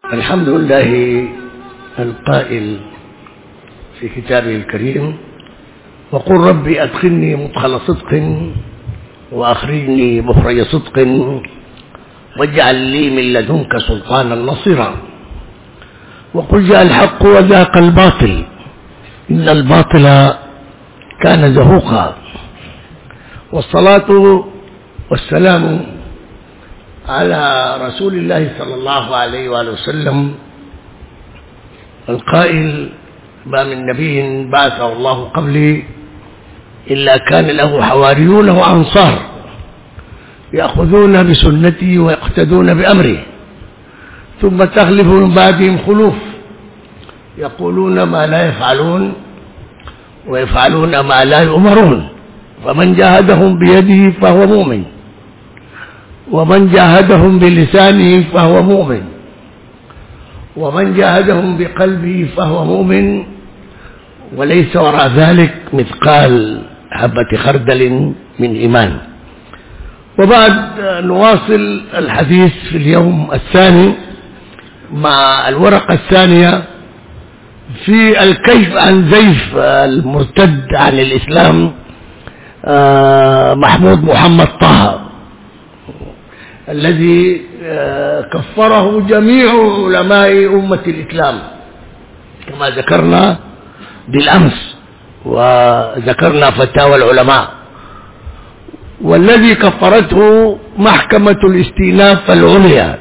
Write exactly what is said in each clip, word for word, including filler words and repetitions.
الحمد لله القائل في كتابه الكريم: وقل ربي أدخلني مدخل صدق وأخرجني مخرج صدق واجعل لي من لدنك سلطانا نصيرا. وقل جاء الحق وذاق الباطل إن الباطل كان زهوقا. والصلاة والسلام على رسول الله صلى الله عليه وآله وسلم القائل: ما من نبي بعثه الله قبلي إلا كان له حواريون وأنصار يأخذون بسنته ويقتدون بأمره، ثم تخلف من بعدهم خلوف يقولون ما لا يفعلون ويفعلون ما لا يؤمرون، فمن جاهدهم بيده فهو مؤمن، ومن جاهدهم بلسانه فهو مؤمن، ومن جاهدهم بقلبه فهو مؤمن، وليس وراء ذلك مثقال حبة خردل من إيمان. وبعد نواصل الحديث في اليوم الثاني مع الورقة الثانية في الكشف عن زيف المرتد عن الإسلام محمود محمد طه، الذي كفره جميع علماء أمة الإسلام كما ذكرنا بالأمس، وذكرنا فتاوى العلماء، والذي كفرته محكمة الاستئناف العليا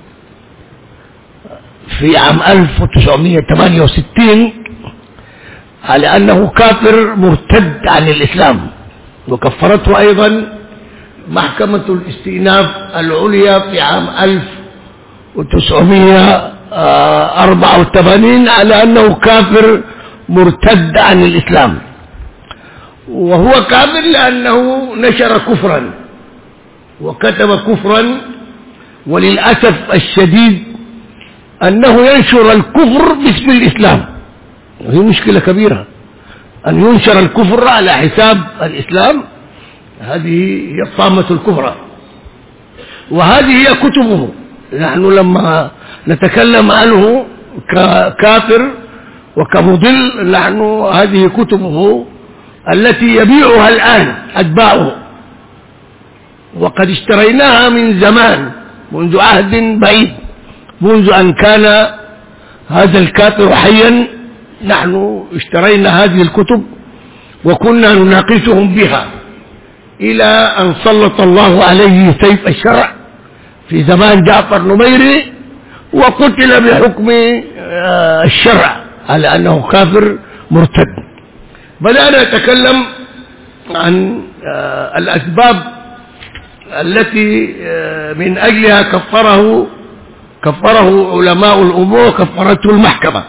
في عام ألف وتسعمائة وثمانية وستين على أنه كافر مرتد عن الإسلام، وكفرته أيضا محكمة الاستئناف العليا في عام ألف وتسعمائة وأربعة وثمانين على أنه كافر مرتد عن الإسلام. وهو كافر لأنه نشر كفرا وكتب كفرا، وللأسف الشديد أنه ينشر الكفر باسم الإسلام، وهي مشكلة كبيرة أن ينشر الكفر على حساب الإسلام. هذه هي طامة الكفر، وهذه هي كتبه. نحن لما نتكلم عنه ككافر وكمضل، نحن هذه كتبه التي يبيعها الآن أتباعه، وقد اشتريناها من زمان، منذ عهد بعيد، منذ أن كان هذا الكافر حيا. نحن اشترينا هذه الكتب وكنا نناقشهم بها إلى أن سلط الله عليه سيف الشرع في زمان جعفر نميري، وقتل بحكم الشرع على أنه كافر مرتد. بدأنا نتكلم عن الأسباب التي من أجلها كفره كفره علماء الأمور وكفرته المحكمة.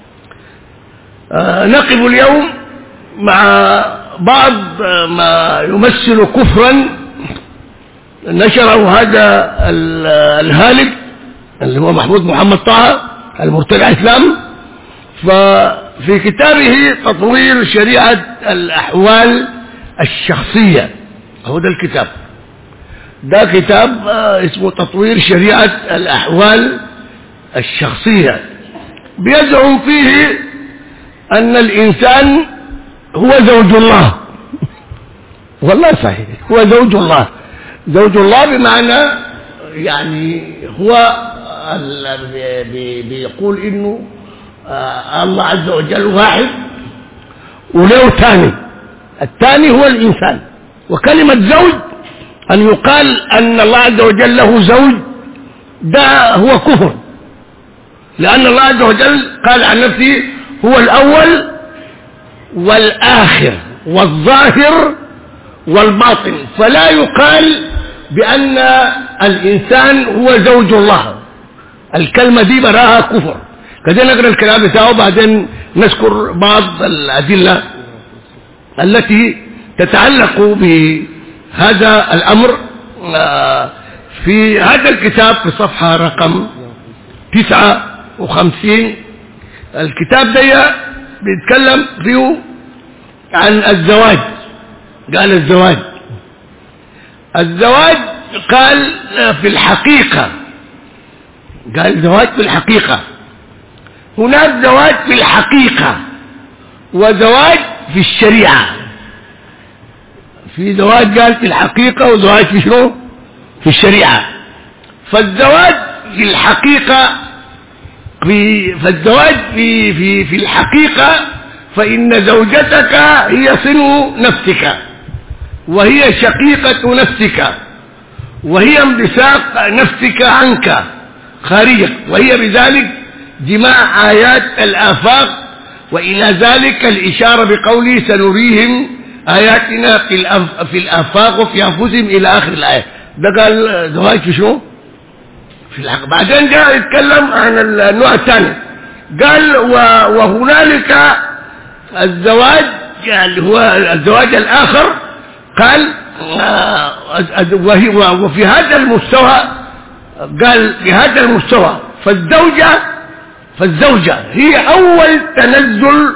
نقف اليوم مع بعض ما يمثل كفرا نشره هذا الهالك اللي هو محمود محمد طه المرتد عن الإسلام، ففي كتابه تطوير شريعة الأحوال الشخصية. هو ده الكتاب، ده كتاب اسمه تطوير شريعة الأحوال الشخصية. بيزعم فيه أن الإنسان هو زوج الله. والله صحيح، هو زوج الله. زوج الله بمعنى يعني هو بيقول إنه الله عز وجل واحد وله ثاني، الثاني هو الإنسان. وكلمة زوج أن يقال أن الله عز وجل له زوج، ده هو كفر، لأن الله عز وجل قال عن نفسه هو الأول والآخر والظاهر والباطن، فلا يقال بأن الإنسان هو زوج الله. الكلمة دي براها كفر. كده نقرأ الكلام بتاعه بعدين نذكر بعض الأدلة التي تتعلق بهذا الأمر. في هذا الكتاب في صفحة رقم تسعة وخمسين، الكتاب ده بيتكلم فيه عن الزواج. قال الزواج الزواج قال في الحقيقة قال زواج في الحقيقة. هناك زواج في الحقيقة وزواج في الشريعة. في زواج قال في الحقيقة وزواج في شنو؟ في الشريعة. فالزواج في الحقيقة في فالزواج في في في الحقيقة فإن زوجتك هي صنو نفسك، وهي شقيقة نفسك، وهي انبثاق نفسك عنك خارجك، وهي بذلك جماع آيات الآفاق، وإلى ذلك الإشارة بقوله سنريهم آياتنا في في الآفاق وفي أنفسهم إلى آخر الآية. ده قال زواج في شو؟ في الحق. بعدين جاء يتكلم عن النوع الثاني، قال وهنالك الزواج اللي هو الزواج الآخر، قال وفي هذا المستوى، قال في هذا المستوى فالزوجة فالزوجة هي أول تنزل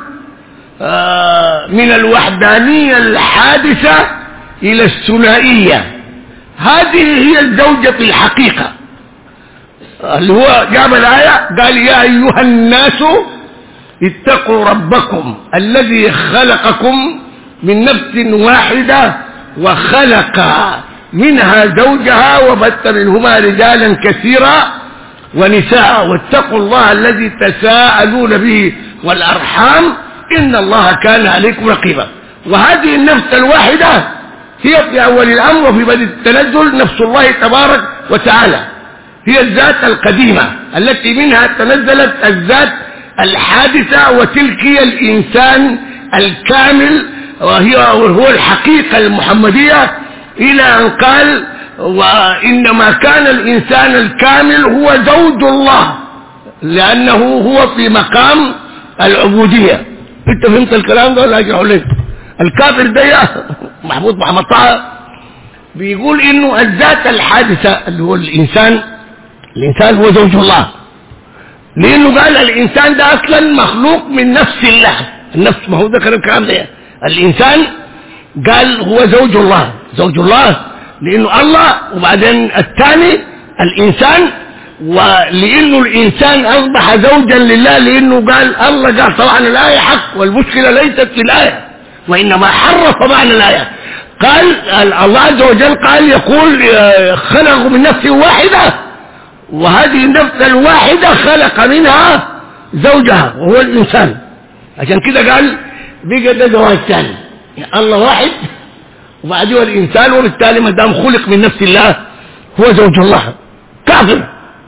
من الوحدانية الحادثة إلى الثنائية. هذه هي الزوجة في الحقيقة، اللي هو جاب الآية قال يا أيها الناس اتقوا ربكم الذي خلقكم من نفس واحدة وخلق منها زوجها وبث منهما رجالا كثيرا ونساء واتقوا الله الذي تساءلون به والأرحام إن الله كان عليكم رقيبا. وهذه النفس الواحدة هي في أول الأمر وفي بدء التنزل نفس الله تبارك وتعالى، هي الذات القديمة التي منها تنزلت الذات الحادثة، وتلك هي الإنسان الكامل، وهي وهو الحقيقة المحمدية، إلى أن قال وإنما كان الإنسان الكامل هو زوج الله لأنه هو في مقام العبودية. انت فهمت الكلام ده ولا اجي لك؟ الكافر ده محمود محمد طه بيقول انه الذات الحادثة اللي هو الإنسان، الإنسان هو زوج الله، لأنه قال الإنسان ده أصلا مخلوق من نفس الله. النفس ما هو ذكر الكلام ده. الإنسان قال هو زوج الله، زوج الله لأنه الله، وبعدين الثاني الإنسان، ولأنه الإنسان أصبح زوجا لله لأنه قال الله قال طبعا الآية حق، والمشكلة ليست في الآية وإنما حرف معنى الآية. قال الله عز وجل قال يقول خلقوا من نفس واحدة، وهذه النفس الواحدة خلق منها زوجها وهو الإنسان. عشان كده قال بقى ده زواج ثاني، يعني الله واحد وبعده الإنسان، وبالتالي ما دام خلق من نفس الله هو زوج الله. كافر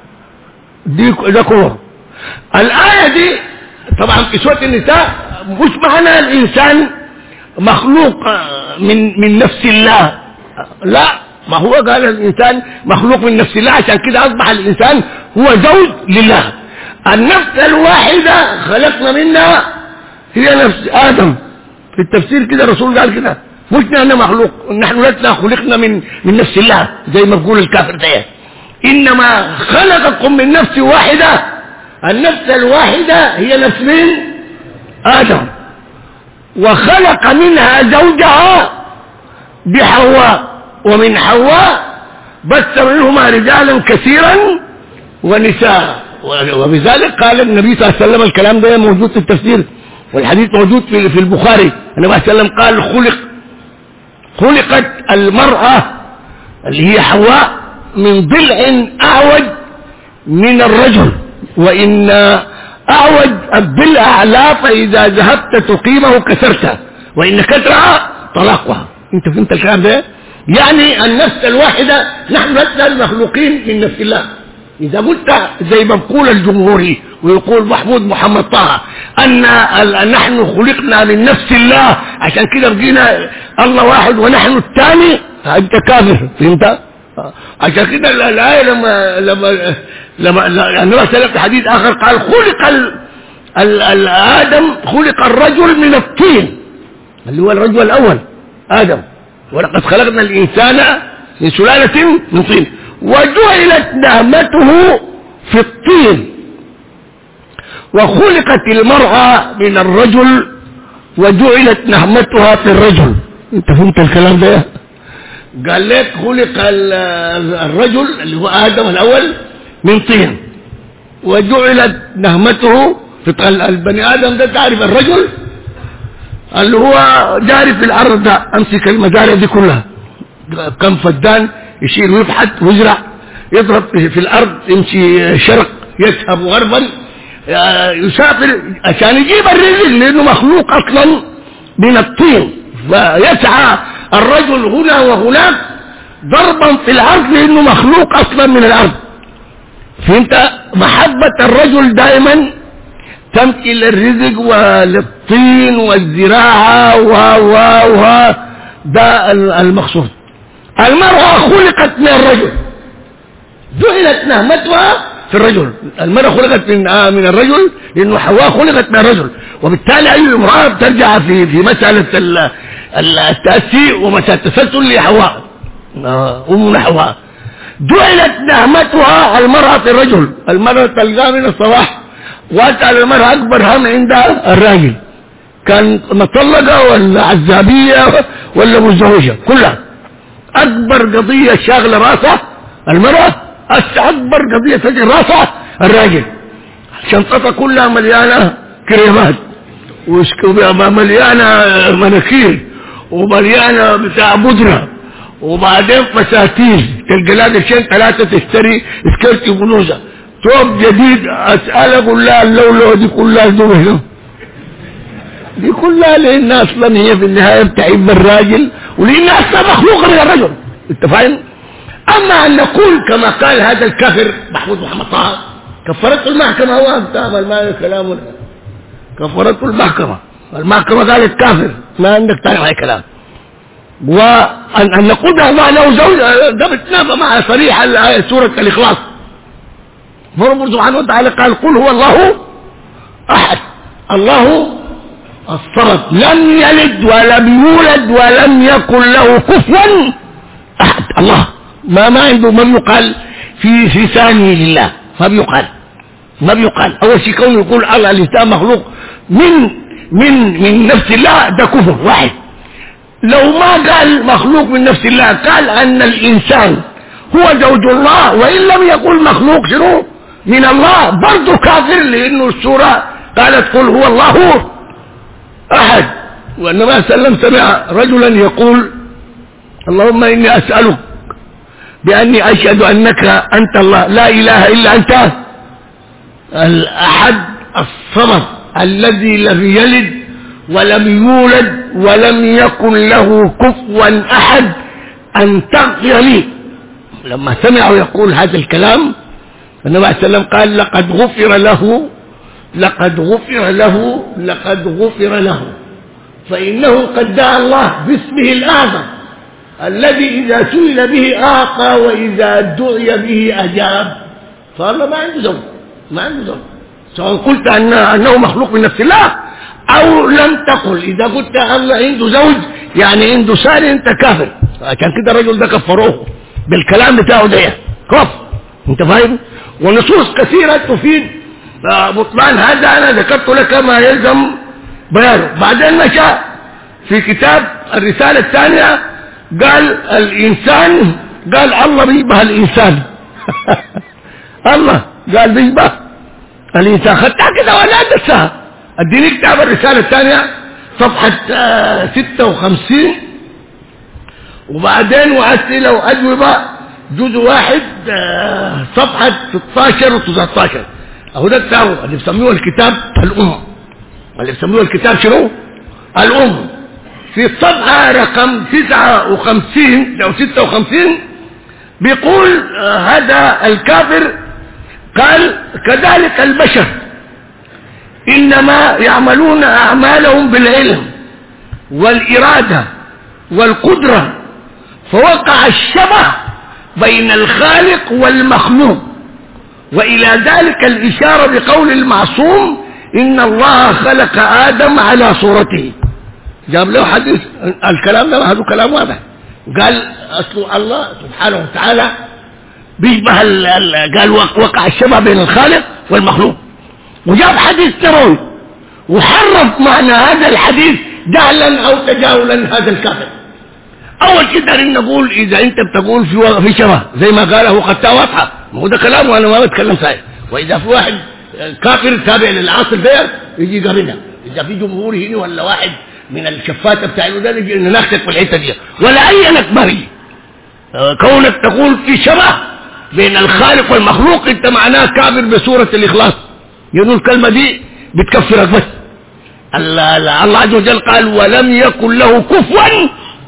دي ده كفر. الآية دي طبعا في سورة النساء مش معنى الإنسان مخلوق من من نفس الله، لا، ما هو قال الإنسان مخلوق من نفس الله، عشان كده أصبح الإنسان هو زوج لله. النفس الواحدة خلقنا منها هي نفس آدم. في التفسير كده الرسول قال كده، مش نحن مخلوق، نحن لسنا خلقنا من من نفس الله زي ما بيقول الكافر ده، إنما خلقكم من نفس واحدة. النفس الواحدة هي نفس من آدم، وخلق منها زوجها بحواء، ومن حواء بث منهما رجالا كثيرا ونساء. وبذلك قال النبي صلى الله عليه وسلم، الكلام ده موجود في التفسير والحديث موجود في في البخاري، النبي صلى الله عليه وسلم قال خلق خلقت المرأة اللي هي حواء من ضلع أعوج من الرجل، وإن أعوج الضلع لا فإذا ذهبت تقيمه كسرته، وإن كسرها طلاقها. انت فهمت الكلام ده؟ يعني النفس الواحدة نحن لسنا المخلوقين من نفس الله. إذا قلت زي ما بقول الجمهوري ويقول محمود محمد طه أن نحن خلقنا من نفس الله عشان كده بقينا الله واحد ونحن الثاني، أنت كافر. فهمت؟ عشان كده الآية لما لما لما النبي صلى الله عليه وسلم في حديث آخر قال خلق ال ال ال آدم خلق الرجل من الطين، اللي هو الرجل الأول آدم، ولقد خلقنا الإنسان من سلالة من طين وجعلت نعمته في الطين، وخلقت المرأة من الرجل وجعلت نعمتها في الرجل. انت فهمت الكلام ده؟ قال لك خلق الرجل اللي هو آدم الأول من طين، وجعلت نهمته في البني ادم ده. تعرف الرجل اللي هو جاري في الارض ده، امسك المزارع دي كلها، كم فدان يشيل ويفحت ويزرع، يضرب في الارض، يمشي شرق يذهب غربا، يسافر عشان يجيب الرزق، لانه مخلوق اصلا من الطين، فيسعى الرجل هنا وهناك ضربا في الارض لانه مخلوق اصلا من الارض. فانت محبة الرجل دائما تمشي للرزق وللطين والزراعة و و و ده المقصود. المرأة خلقت من الرجل، جعلت نهمتها في الرجل. المرأة خلقت من آه من الرجل لأنه حواء خلقت من الرجل، وبالتالي أي امرأة بترجع في في مسألة التأسي ومسألة التسلسل لحواء أم حواء. جعلت نهمتها المرأة في الرجل. المرأة تلقى من الصباح واسأل المرأة أكبر هم عندها الراجل، كان مطلقة ولا عزابية ولا متزوجة، كلها أكبر قضية شاغلة راسها المرأة، أكبر قضية تجي راسها الراجل. شنطتها كلها مليانة كريمات ومليانة مناكير ومليانة بتاع بودرة، وبعدين فساتين تلقى لها قرشين ثلاثة تشتري سكرتي وبلوزة، ثوب جديد. أسأل أقول لها اللولو دي كلها زوجة، دي كلها لأن أصلا هي في النهاية بتعيب بالراجل، ولأن أصلا مخلوقة من الرجل. أنت فاهم؟ أما أن نقول كما قال هذا الكافر محمود محمد طه كفرته المحكمة، هو تعمل ما كلامه، كفرته المحكمة، المحكمة قالت كافر، ما عندك تعرف أي كلام. وأن أن نقول الله له زوج ده بتنافى مع صريح سورة الإخلاص. فرب سبحانه وتعالى قال قل هو الله أحد الله الصمد لم يلد ولم يولد ولم يكن له كفوا أحد. الله ما ما عنده ما بيقال في في ثاني لله، ما بيقال ما بيقال. أول شيء كونه يقول الله الإنسان مخلوق من من من نفس الله، ده كفر واحد. لو ما قال مخلوق من نفس الله، قال أن الإنسان هو زوج الله وإن لم يقل مخلوق شنو من الله، برضه كافر، لأنه السورة قالت قل هو الله أحد. وإنما سلم سمع رجلا يقول اللهم إني أسألك بأني أشهد أنك أنت الله لا إله إلا أنت الأحد الصمد الذي لم يلد ولم يولد ولم يكن له كفوا أحد أن تغفر لي. لما سمعوا يقول هذا الكلام النبي عليه السلام قال لقد غفر له لقد غفر له لقد غفر له فإنه قد دعا الله باسمه الأعظم الذي إذا سئل به أعطى وإذا دعي به أجاب. فالله ما عنده زوج، ما عنده زوج، سواء قلت أن أنه مخلوق من نفس الله أو لم تقل. إذا قلت الله عنده زوج يعني عنده ثاني أنت كافر. عشان كده الرجل ده كفروه بالكلام بتاعه ده كفر. أنت فاهم؟ ونصوص كثيرة تفيد بطلان هذا أنا ذكرت لك ما يلزم بيانه. بعدين مشى في كتاب الرسالة الثانية قال الإنسان، قال الله بيشبه الإنسان الله قال بيشبه الإنسان. خدتها كده ولا أدرسها؟ اديني كتاب الرسالة الثانية صفحة ستة وخمسين وبعدين وأسئلة وأجوبة جزء واحد صفحة ستة عشر و تسعة عشر. أهو ده بتاعه اللي بيسموه الكتاب الأم، اللي بيسموه الكتاب شنو؟ الأم. في الصفحة رقم تسعة وخمسين أو ستة وخمسين بيقول هذا الكافر قال كذلك البشر إنما يعملون أعمالهم بالعلم والإرادة والقدرة، فوقع الشبه بين الخالق والمخلوق، وإلى ذلك الإشارة بقول المعصوم إن الله خلق آدم على صورته. جاب له حديث الكلام ده، هذا كلام واضح. قال أصل الله سبحانه وتعالى بيشبه قال وقع الشبه بين الخالق والمخلوق، وجاب حديث نبوي وحرف معنى هذا الحديث جهلا أو تجاهلا هذا الكافر. أول شيء دارين نقول إذا أنت بتقول في في شبه زي ما قاله قد واضحة، ما هو ده كلامه، أنا ما بتكلم صحيح. واذا في واحد كافر تابع للعاصر ده يجي يقارنها، اذا في جمهور هنا ولا واحد من الشفاته بتاع ده يجي نناقشك في الحته دي، ولا اي اكبري كونك تقول في شبه بين الخالق والمخلوق انت معناه كافر بسوره الاخلاص، يقول الكلمه دي بتكفرك بس. الله, الله عز وجل قال ولم يكن له كفوا،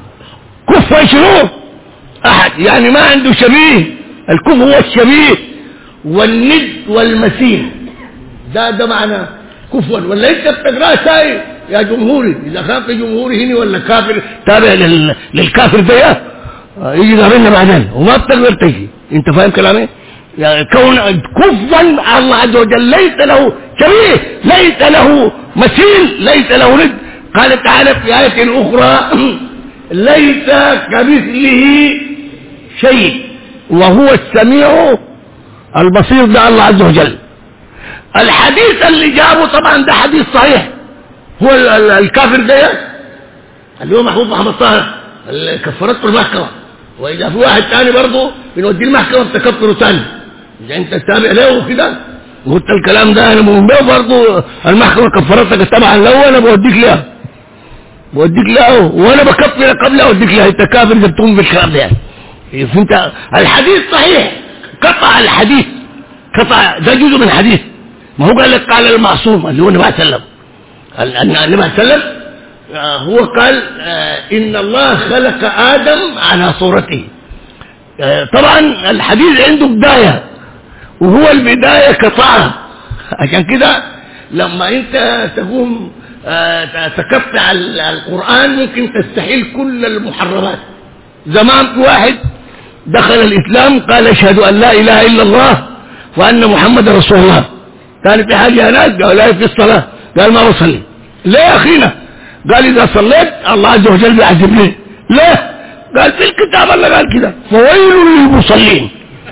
كفوا شنو؟ احد، يعني ما عنده شبيه. الكفو هو الشبيه والند والمثيل، ده ده معنى كفوا. ولا انت بتقراه ساي يا جمهوري، اذا كان في جمهوري هنا ولا كافر تابع لل... للكافر ده يجي يقارننا بعدين وما بتقدر تجي. انت فاهم كلامي؟ يعني كون كفوا الله عز وجل ليس له شبيه، ليس له مثيل، ليس له ند. قال تعالى في آية أخرى ليس كمثله شيء وهو السميع البصير، ده الله عز وجل. الحديث اللي جابه طبعا ده حديث صحيح، هو الكافر ده اللي هو محمود محمد طاهر اللي كفرته المحكمة، وإذا في واحد ثاني برضه بنوديه المحكمة بتكفره ثاني، إذا أنت تتابع له كده قلت الكلام ده أنا مؤمن به برضه المحكمة كفرتك طبعا لو أنا بوديك لها بوديك لها وأنا بكفرك قبل أوديك لها، أنت كافر إذا بتقوم بالكلام ده. فأنت الحديث صحيح، قطع الحديث، قطع ده جزء من الحديث. ما هو قال لك قال المعصوم اللي هو النبي صلى الله عليه وسلم، النبي صلى الله عليه وسلم هو قال إن الله خلق آدم على صورته. طبعا الحديث عنده بداية وهو البداية قطعها، عشان كده لما انت تقوم تقطع القرآن ممكن تستحيل كل المحرمات. زمان في واحد دخل الإسلام قال اشهد أن لا إله إلا الله وأن محمد رسول الله، كان في حاجة هناك قال لا في الصلاة، قال ما بصلي. ليه يا أخينا؟ قال إذا صليت الله عز وجل بيعذبني. ليه؟ قال في الكتاب الله قال كده فويل للمصلين.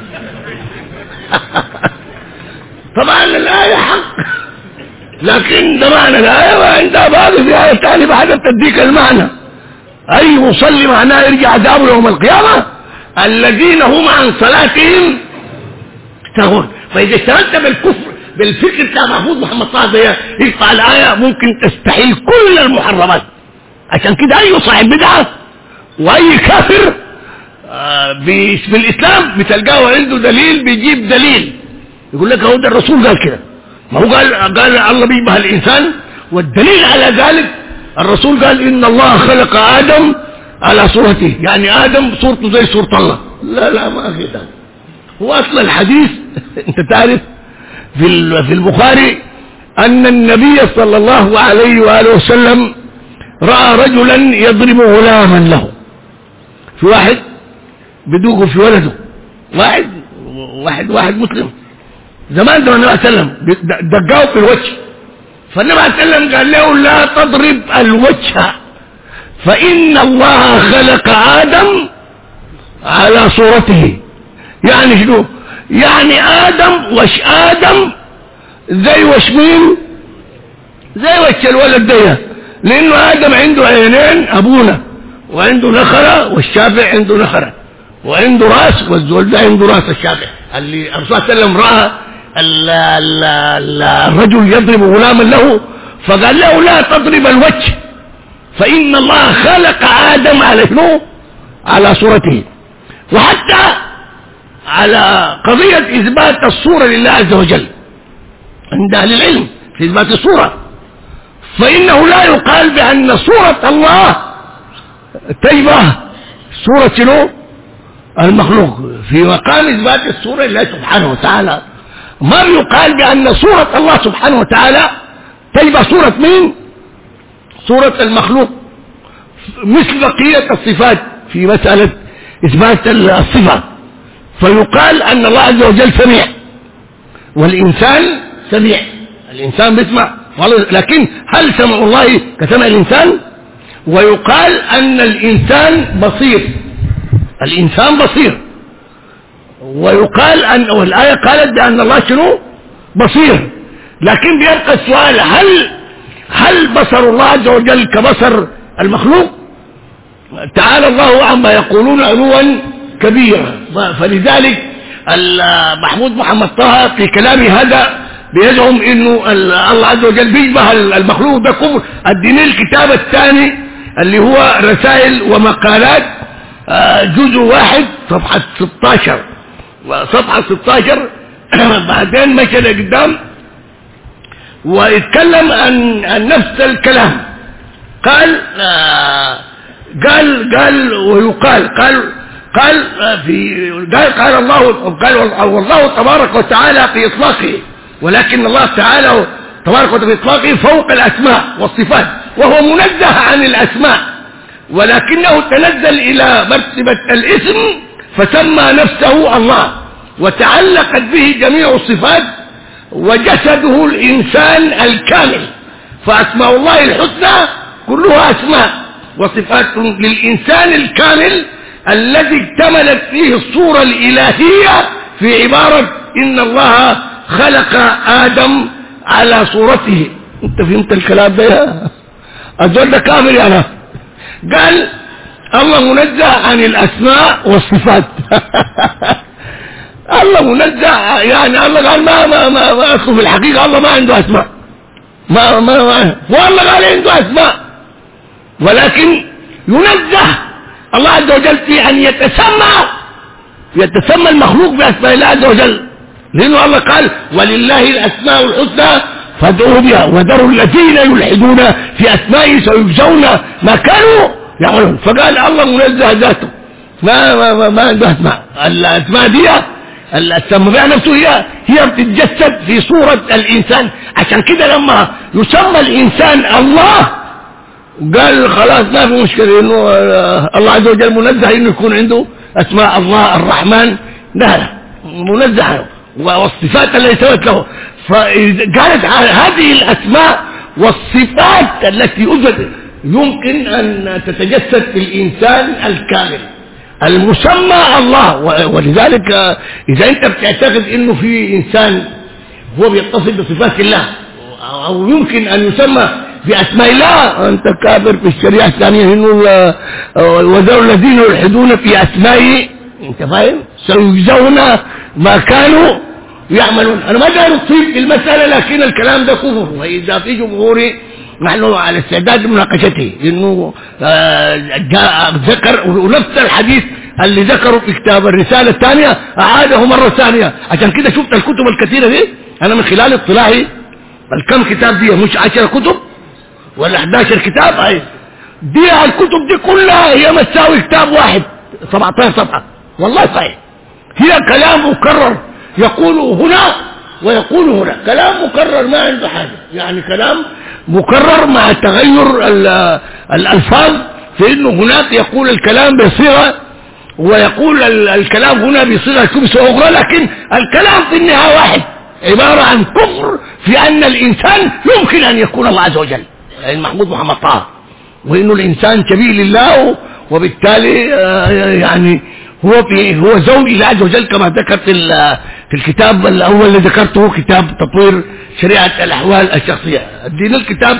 طبعا الآية حق، لكن ده معنى الآية وعندها باقي في آية ثانية بعد تديك المعنى. أي مصلي معناه يرجع عذابه يوم القيامة الذين هم عن صلاتهم ساهون. فإذا اشتغلت بالكفر بالفكر بتاع محمود محمد طه ده يقطع الآية ممكن تستحيل كل المحرمات. عشان كده أي صاحب بدعة وأي كافر آه بالإسلام بتلقاه عنده دليل بيجيب دليل يقول لك هو ده الرسول قال كده، ما هو قال قال الله بيشبه الإنسان، والدليل على ذلك الرسول قال إن الله خلق آدم على صورته، يعني آدم صورته زي صورة الله. لا لا ما كده، هو أصل الحديث أنت تعرف في في البخاري أن النبي صلى الله عليه وآله وسلم رأى رجلا يضرب غلاما له، في واحد بدوقه في ولده، واحد واحد واحد مسلم زمان ده النبي صلى الله عليه وسلم دقاه في الوجه، فالنبي صلى الله عليه وسلم قال له لا تضرب الوجه فإن الله خلق آدم على صورته. يعني شنو؟ يعني آدم وش آدم زي وش مين؟ زي وش الولد ده، لأنه آدم عنده عينين أبونا وعنده نخرة والشافع عنده نخرة وعنده راس والزول ده عنده راس الشافع. اللي الرسول صلى الله عليه وسلم رأى الرجل يضرب غلاما له فقال له لا تضرب الوجه فإن الله خلق آدم على شنو؟ على صورته. وحتى على قضية إثبات الصورة لله عز وجل عند أهل العلم في إثبات الصورة، فإنه لا يقال بأن صورة الله تشبه صورة شنو؟ المخلوق. في مقام إثبات الصورة لله سبحانه وتعالى ما يقال بأن صورة الله سبحانه وتعالى تشبه صورة مين؟ صورة المخلوق، مثل بقية الصفات في مسألة إثبات الصفة. فيقال أن الله عز وجل سميع والإنسان سميع، الإنسان بيسمع، لكن هل سمع الله كسمع الإنسان؟ ويقال أن الإنسان بصير، الإنسان بصير. ويقال أن والآية قالت بأن الله شنو؟ بصير. لكن بيبقى السؤال هل هل بصر الله عز وجل كبصر المخلوق؟ تعالى الله عما يقولون علوا كبيرا. فلذلك محمود محمد طه في كلامه هذا بيزعم انه الله عز وجل بيشبه المخلوق، ده كفر. اديني الكتاب الثاني اللي هو رسائل ومقالات جزء واحد صفحة ستاشر، صفحة ستاشر بعدين مشى لقدام ويتكلم عن, عن نفس الكلام. قال آه قال قال ويقال قال قال في قال قال الله قال والله تبارك وتعالى في إطلاقه، ولكن الله تعالى تبارك وتعالى في إطلاقه فوق الأسماء والصفات، وهو منزه عن الأسماء، ولكنه تنزل إلى مرتبة الاسم فسمى نفسه الله، وتعلقت به جميع الصفات، وجسده الإنسان الكامل. فأسماء الله الحسنى كلها أسماء وصفات للإنسان الكامل الذي اكتملت فيه الصورة الإلهية في عبارة إن الله خلق آدم على صورته. انت فهمت الكلام ده يا أدول ده كامل يا أنا. قال الله منزه عن الأسماء والصفات الله منزه، يعني الله قال ما ما ما, ما أصله في الحقيقة الله ما عنده أسماء، ما ما, ما والله قال عنده أسماء، ولكن ينزه الله عز وجل في أن يتسمى يتسمى المخلوق بأسماء الله عز وجل، لأنه الله قال ولله الأسماء الحسنى فادعوه بها وذروا الذين يلحدون في أسمائه سيجزون ما كانوا يعملون. فقال الله منزه ذاته ما ما ما, ما عنده أسماء. الأسماء دي السماء نفسه هي هي بتتجسد في صورة الإنسان. عشان كده لما يسمى الإنسان الله قال خلاص ما في مشكلة انه الله عز وجل منزه انه يكون عنده اسماء الله الرحمن، لا منزه والصفات التي سوت له. فقالت هذه الاسماء والصفات التي أوجد يمكن ان تتجسد في الانسان الكامل المسمى الله. ولذلك اذا انت بتعتقد انه في انسان هو بيتصف بصفات الله او يمكن ان يسمى بأسماء الله، أنت كافر في الشريعة الثانية إنه وذروا الذين يلحدون في أسمائه، أنت فاهم؟ سيجزون ما كانوا يعملون. أنا ما داير أطيب المسألة، لكن الكلام ده كفر، وإذا في جمهوري نحن على استعداد لمناقشته، إنه جاء ذكر ونفس الحديث اللي ذكره في كتاب الرسالة الثانية أعاده مرة ثانية. عشان كده شفت الكتب الكثيرة دي أنا من خلال اطلاعي الكم كتاب دي مش عشرة كتب ولا احد عشر كتاب، اي دي الكتب دي كلها هي ما تساوي كتاب واحد سبعة عشر صفحة، والله صحيح. هي كلام مكرر يقول هنا ويقول هنا، كلام مكرر ما عنده حاجة، يعني كلام مكرر مع تغير الألفاظ، في انه هناك يقول الكلام بصيغة ويقول الكلام هنا بصيغة كبسة أخرى، لكن الكلام في النهاية واحد، عبارة عن كفر في أن الإنسان يمكن أن يكون الله عز وجل، يعني محمود محمد طه، وإنه الإنسان شبيه لله، وبالتالي يعني هو هو زوج الله عز وجل كما ذكرت في الكتاب الأول اللي ذكرته، كتاب تطوير شريعة الأحوال الشخصية. الدين الكتاب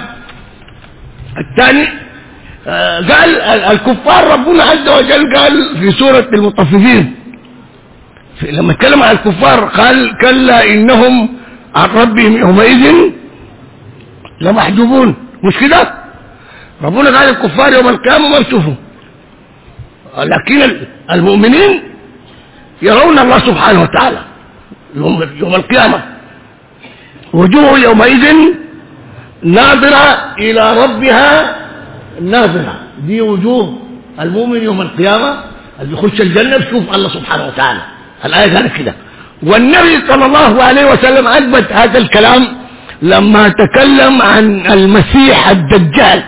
الثاني قال الكفار ربنا عز وجل قال في سورة المطففين لما اتكلم عن الكفار قال كلا إنهم عن ربهم يومئذ لمحجوبون، مش كده؟ ربنا قال الكفار يوم القيامة ما يشوفوا، لكن المؤمنين يرون الله سبحانه وتعالى يوم, يوم القيامة، وجوه يومئذ ناظرة إلى ربها ناظرة. دي وجوه المؤمن يوم القيامة اللي يخش الجنة بيشوف الله سبحانه وتعالى. الآية قالت كده، والنبي صلى الله عليه وسلم أثبت هذا الكلام لما تكلم عن المسيح الدجال،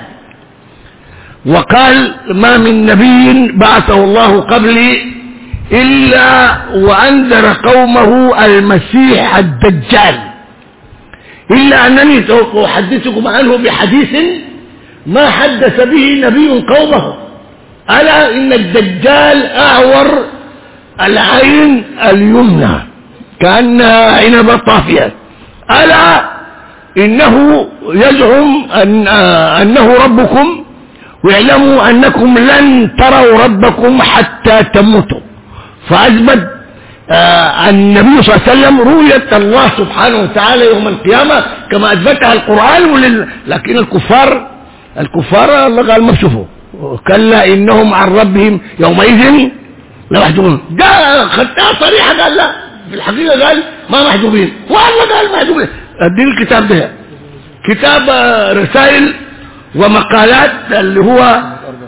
وقال ما من نبي بعثه الله قبلي إلا وأنذر قومه المسيح الدجال، إلا أنني سوف أحدثكم عنه بحديث ما حدث به نبي قومه، ألا إن الدجال أعور العين اليمنى كأنها عنبة طافية، ألا إنه يزعم أن أنه ربكم واعلموا أنكم لن تروا ربكم حتى تموتوا. فأثبت آه النبي صلى الله عليه وسلم رؤية الله سبحانه وتعالى يوم القيامة كما أثبتها القرآن ولل... لكن الكفار الكفار الله قال ما شوفوا كلا إنهم عن ربهم يومئذ لمحجوبون. ده خدتها صريحة قال لا، في الحقيقة قال ما محجوبين، والله قال محجوبين. اديني الكتاب ده، كتاب رسائل ومقالات اللي هو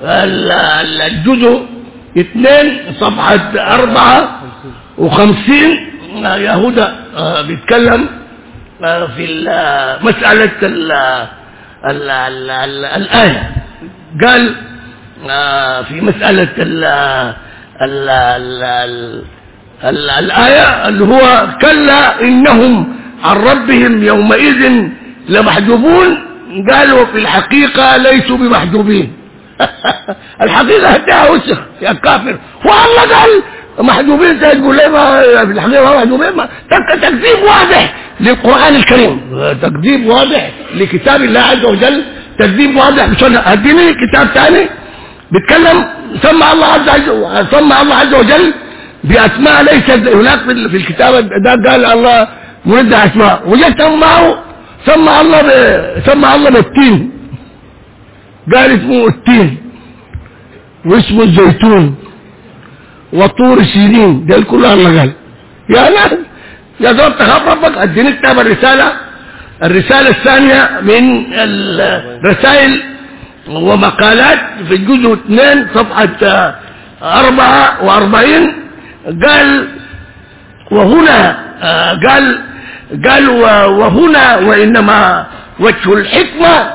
الجزء اثنين صفحة أربعة وخمسين. يهودا بيتكلم في مسألة ال ال ال ال الآية، قال في مسألة ال ال ال ال ال الآية اللي هو كلا إنهم عن ربهم يومئذ لمحجوبون، قالوا في الحقيقة ليسوا بمحجوبين. الحقيقة هديها وسخ يا كافر، والله قال محجوبين تقول لي ما في الحقيقة ما محجوبين. ما تكذيب واضح للقرآن الكريم، تكذيب واضح لكتاب الله عز وجل، تكذيب واضح بسنة. اديني كتاب ثاني بيتكلم سمى الله عز وجل، سمى الله عز وجل بأسماء ليست هناك في الكتاب ده، قال الله منزه أسماء، وجدت معه سمى الله ب... سمى الله بالتين، قال اسمه التين واسمه الزيتون وطور سينين، ده الكل الله قال. يا ناس يا زول تخاف ربك. اديني كتاب الرسالة، الرسالة الثانية من الرسائل ومقالات في الجزء اثنين صفحة أربعة وأربعين، قال وهنا قال قال وهنا وإنما وجه الحكمة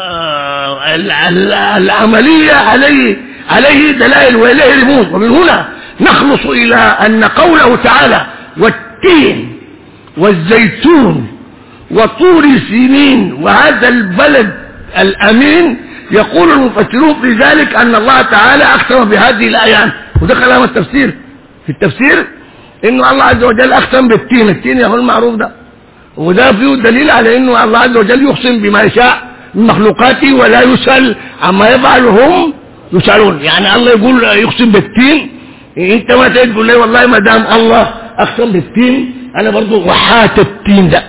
العملية عليه عليه دلائل وإليه رموز، ومن هنا نخلص إلى أن قوله تعالى والتين والزيتون وطور سينين وهذا البلد الأمين، يقول المفسرون في ذلك أن الله تعالى أقسم بهذه الآيات. وده كلام التفسير، في التفسير إنه الله عز وجل أقسم بالتين، التين يا هو المعروف ده، وده فيه دليل على إنه الله عز وجل يقسم بما يشاء من مخلوقاته ولا يسأل عما يفعلهم يسألون. يعني الله يقول يقسم بالتين، انت ما تقول لي والله ما دام الله اقسم بالتين انا برضو وحات التين ده،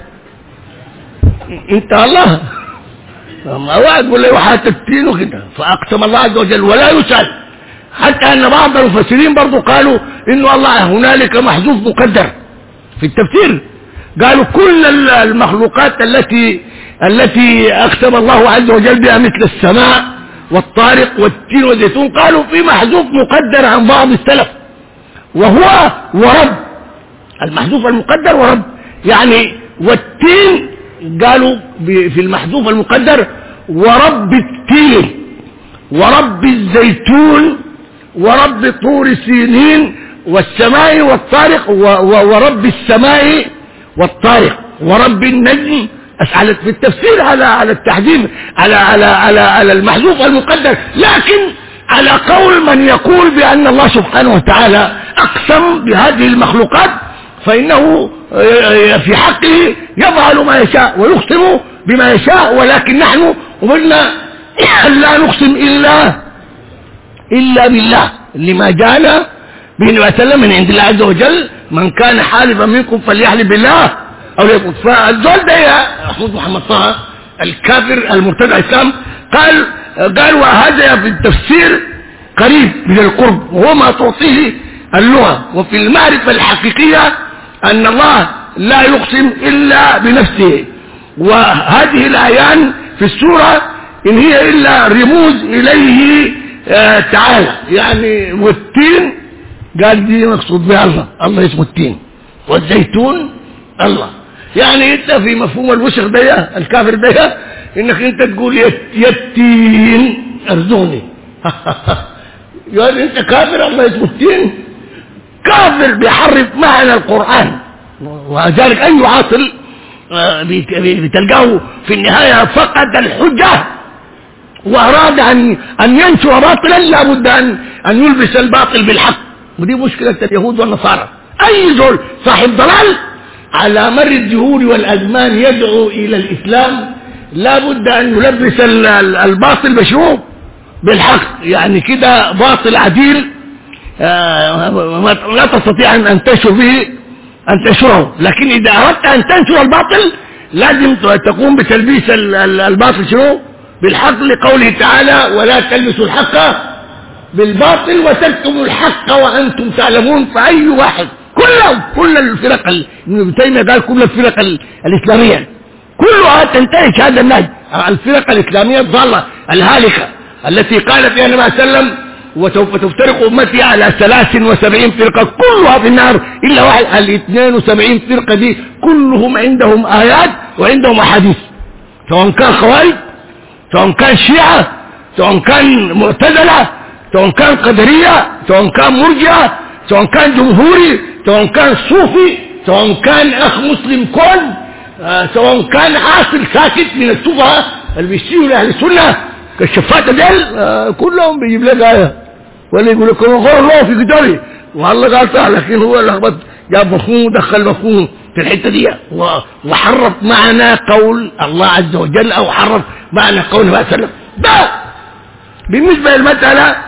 انت الله ما واحد يقول لي وحات التين وكده، فاقسم الله عز وجل ولا يسأل. حتى ان بعض المفسرين برضو قالوا انه الله هنالك محذوف مقدر في التفسير، قالوا كل المخلوقات التي التي اقسم الله عز وجل بها مثل السماء والطارق والتين والزيتون، قالوا في محذوف مقدر عن بعض السلف وهو ورب، المحذوف المقدر ورب. يعني والتين قالوا في المحذوف المقدر ورب التين ورب الزيتون ورب طور سينين والسماء والطارق ورب السماء والطارق ورب النجم. أسألت في التفسير على على التحديد على على على على المحذوف المقدر، لكن على قول من يقول بأن الله سبحانه وتعالى أقسم بهذه المخلوقات فإنه في حقه يفعل ما يشاء ويقسم بما يشاء، ولكن نحن أمرنا لا نقسم إلا إلا بالله لما جاءنا به النبي صلى الله عليه وسلم من عند الله عز وجل، من كان حالفا منكم فليحلف بالله أو يقول. فالزول ده يا محمود محمد طه الكافر المرتدع الإسلام قال قال وهذا في التفسير قريب من القرب، وهو ما تعطيه اللغة. وفي المعرفة الحقيقية أن الله لا يقسم إلا بنفسه، وهذه الآيان في السورة إن هي إلا رموز إليه آه تعالى. يعني والتين قال دي مقصود بها الله، الله اسمه التين، والزيتون الله. يعني انت في مفهوم الوسخ ده الكافر ده انك انت تقول يتين ارزقني. يعني انت كافر، الله اسمه التين، كافر بيحرف معنى القرآن. وذلك اي عاطل بتلقاه في النهاية فقد الحجة واراد ان ان ينشر باطلا لابد ان ان يلبس الباطل بالحق. ودي مشكلة اليهود والنصارى. اي زول صاحب ضلال على مر الدهور والازمان يدعو الى الاسلام لابد ان يلبس الباطل بشروط بالحق. يعني كده باطل عديل لا تستطيع أن تنشر به أن تنشره، لكن إذا أردت أن تنشر الباطل لازم تقوم بتلبيس الباطل شنو بالحق، لقوله تعالى ولا تلبسوا الحق بالباطل وتكتموا الحق وأنتم تعلمون. فأي واحد كل كل الفرق، ابن تيمية قال كل الفرق الإسلامية كلها تنتهج هذا النهج. الفرق الإسلامية الضالة الهالكة التي قال فيها النبي صلى الله عليه وسلم وسوف تفترق أمتي على ثلاث وسبعين فرقة كلها في النار إلا واحد. الاثنين وسبعين فرقة دي كلهم عندهم آيات وعندهم أحاديث، سواء كان خوارج، سواء كان شيعة، سواء كان معتزلة، سواء كان قدرية، سواء كان مرجئة، سواء كان جمهوري، سواء كان صوفي، سواء كان أخ مسلم كون، آه سواء كان عاصل ساكت من السفهاء اللي بيشتروا لأهل السنة كالشفاة ديل، آه كلهم بيجيب لك آية ولا يقول لك قول الله في كتابه والله قال تعالى، لكن هو لخبط جاب مفهوم ودخل مفهوم في الحته دي وحرف معنى قول الله عز وجل او حرف معنى قول النبي صلى الله عليه وسلم. ده بالنسبه للمساله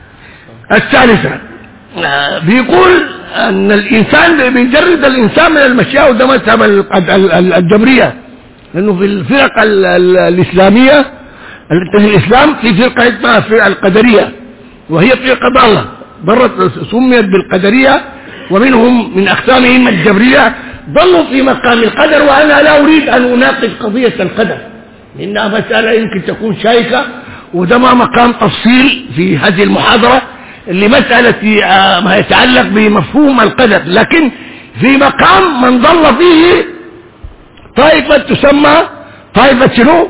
الثالثه بيقول ان الانسان بيجرد الانسان من المشيئه، وده مذهب الجبريه، لانه في الفرق الاسلاميه في الاسلام في فرقه اسمها فرقه القدريه، وهي فرقه ضاله ضرت سميت بالقدريه، ومنهم من اقسامهم الجبريه ضلوا في مقام القدر. وانا لا اريد ان اناقش قضيه القدر لانها مساله يمكن تكون شائكه، وده ما مقام تفصيل في هذه المحاضره لمساله ما يتعلق بمفهوم القدر، لكن في مقام من ضل فيه طائفه تسمى طائفه شنو؟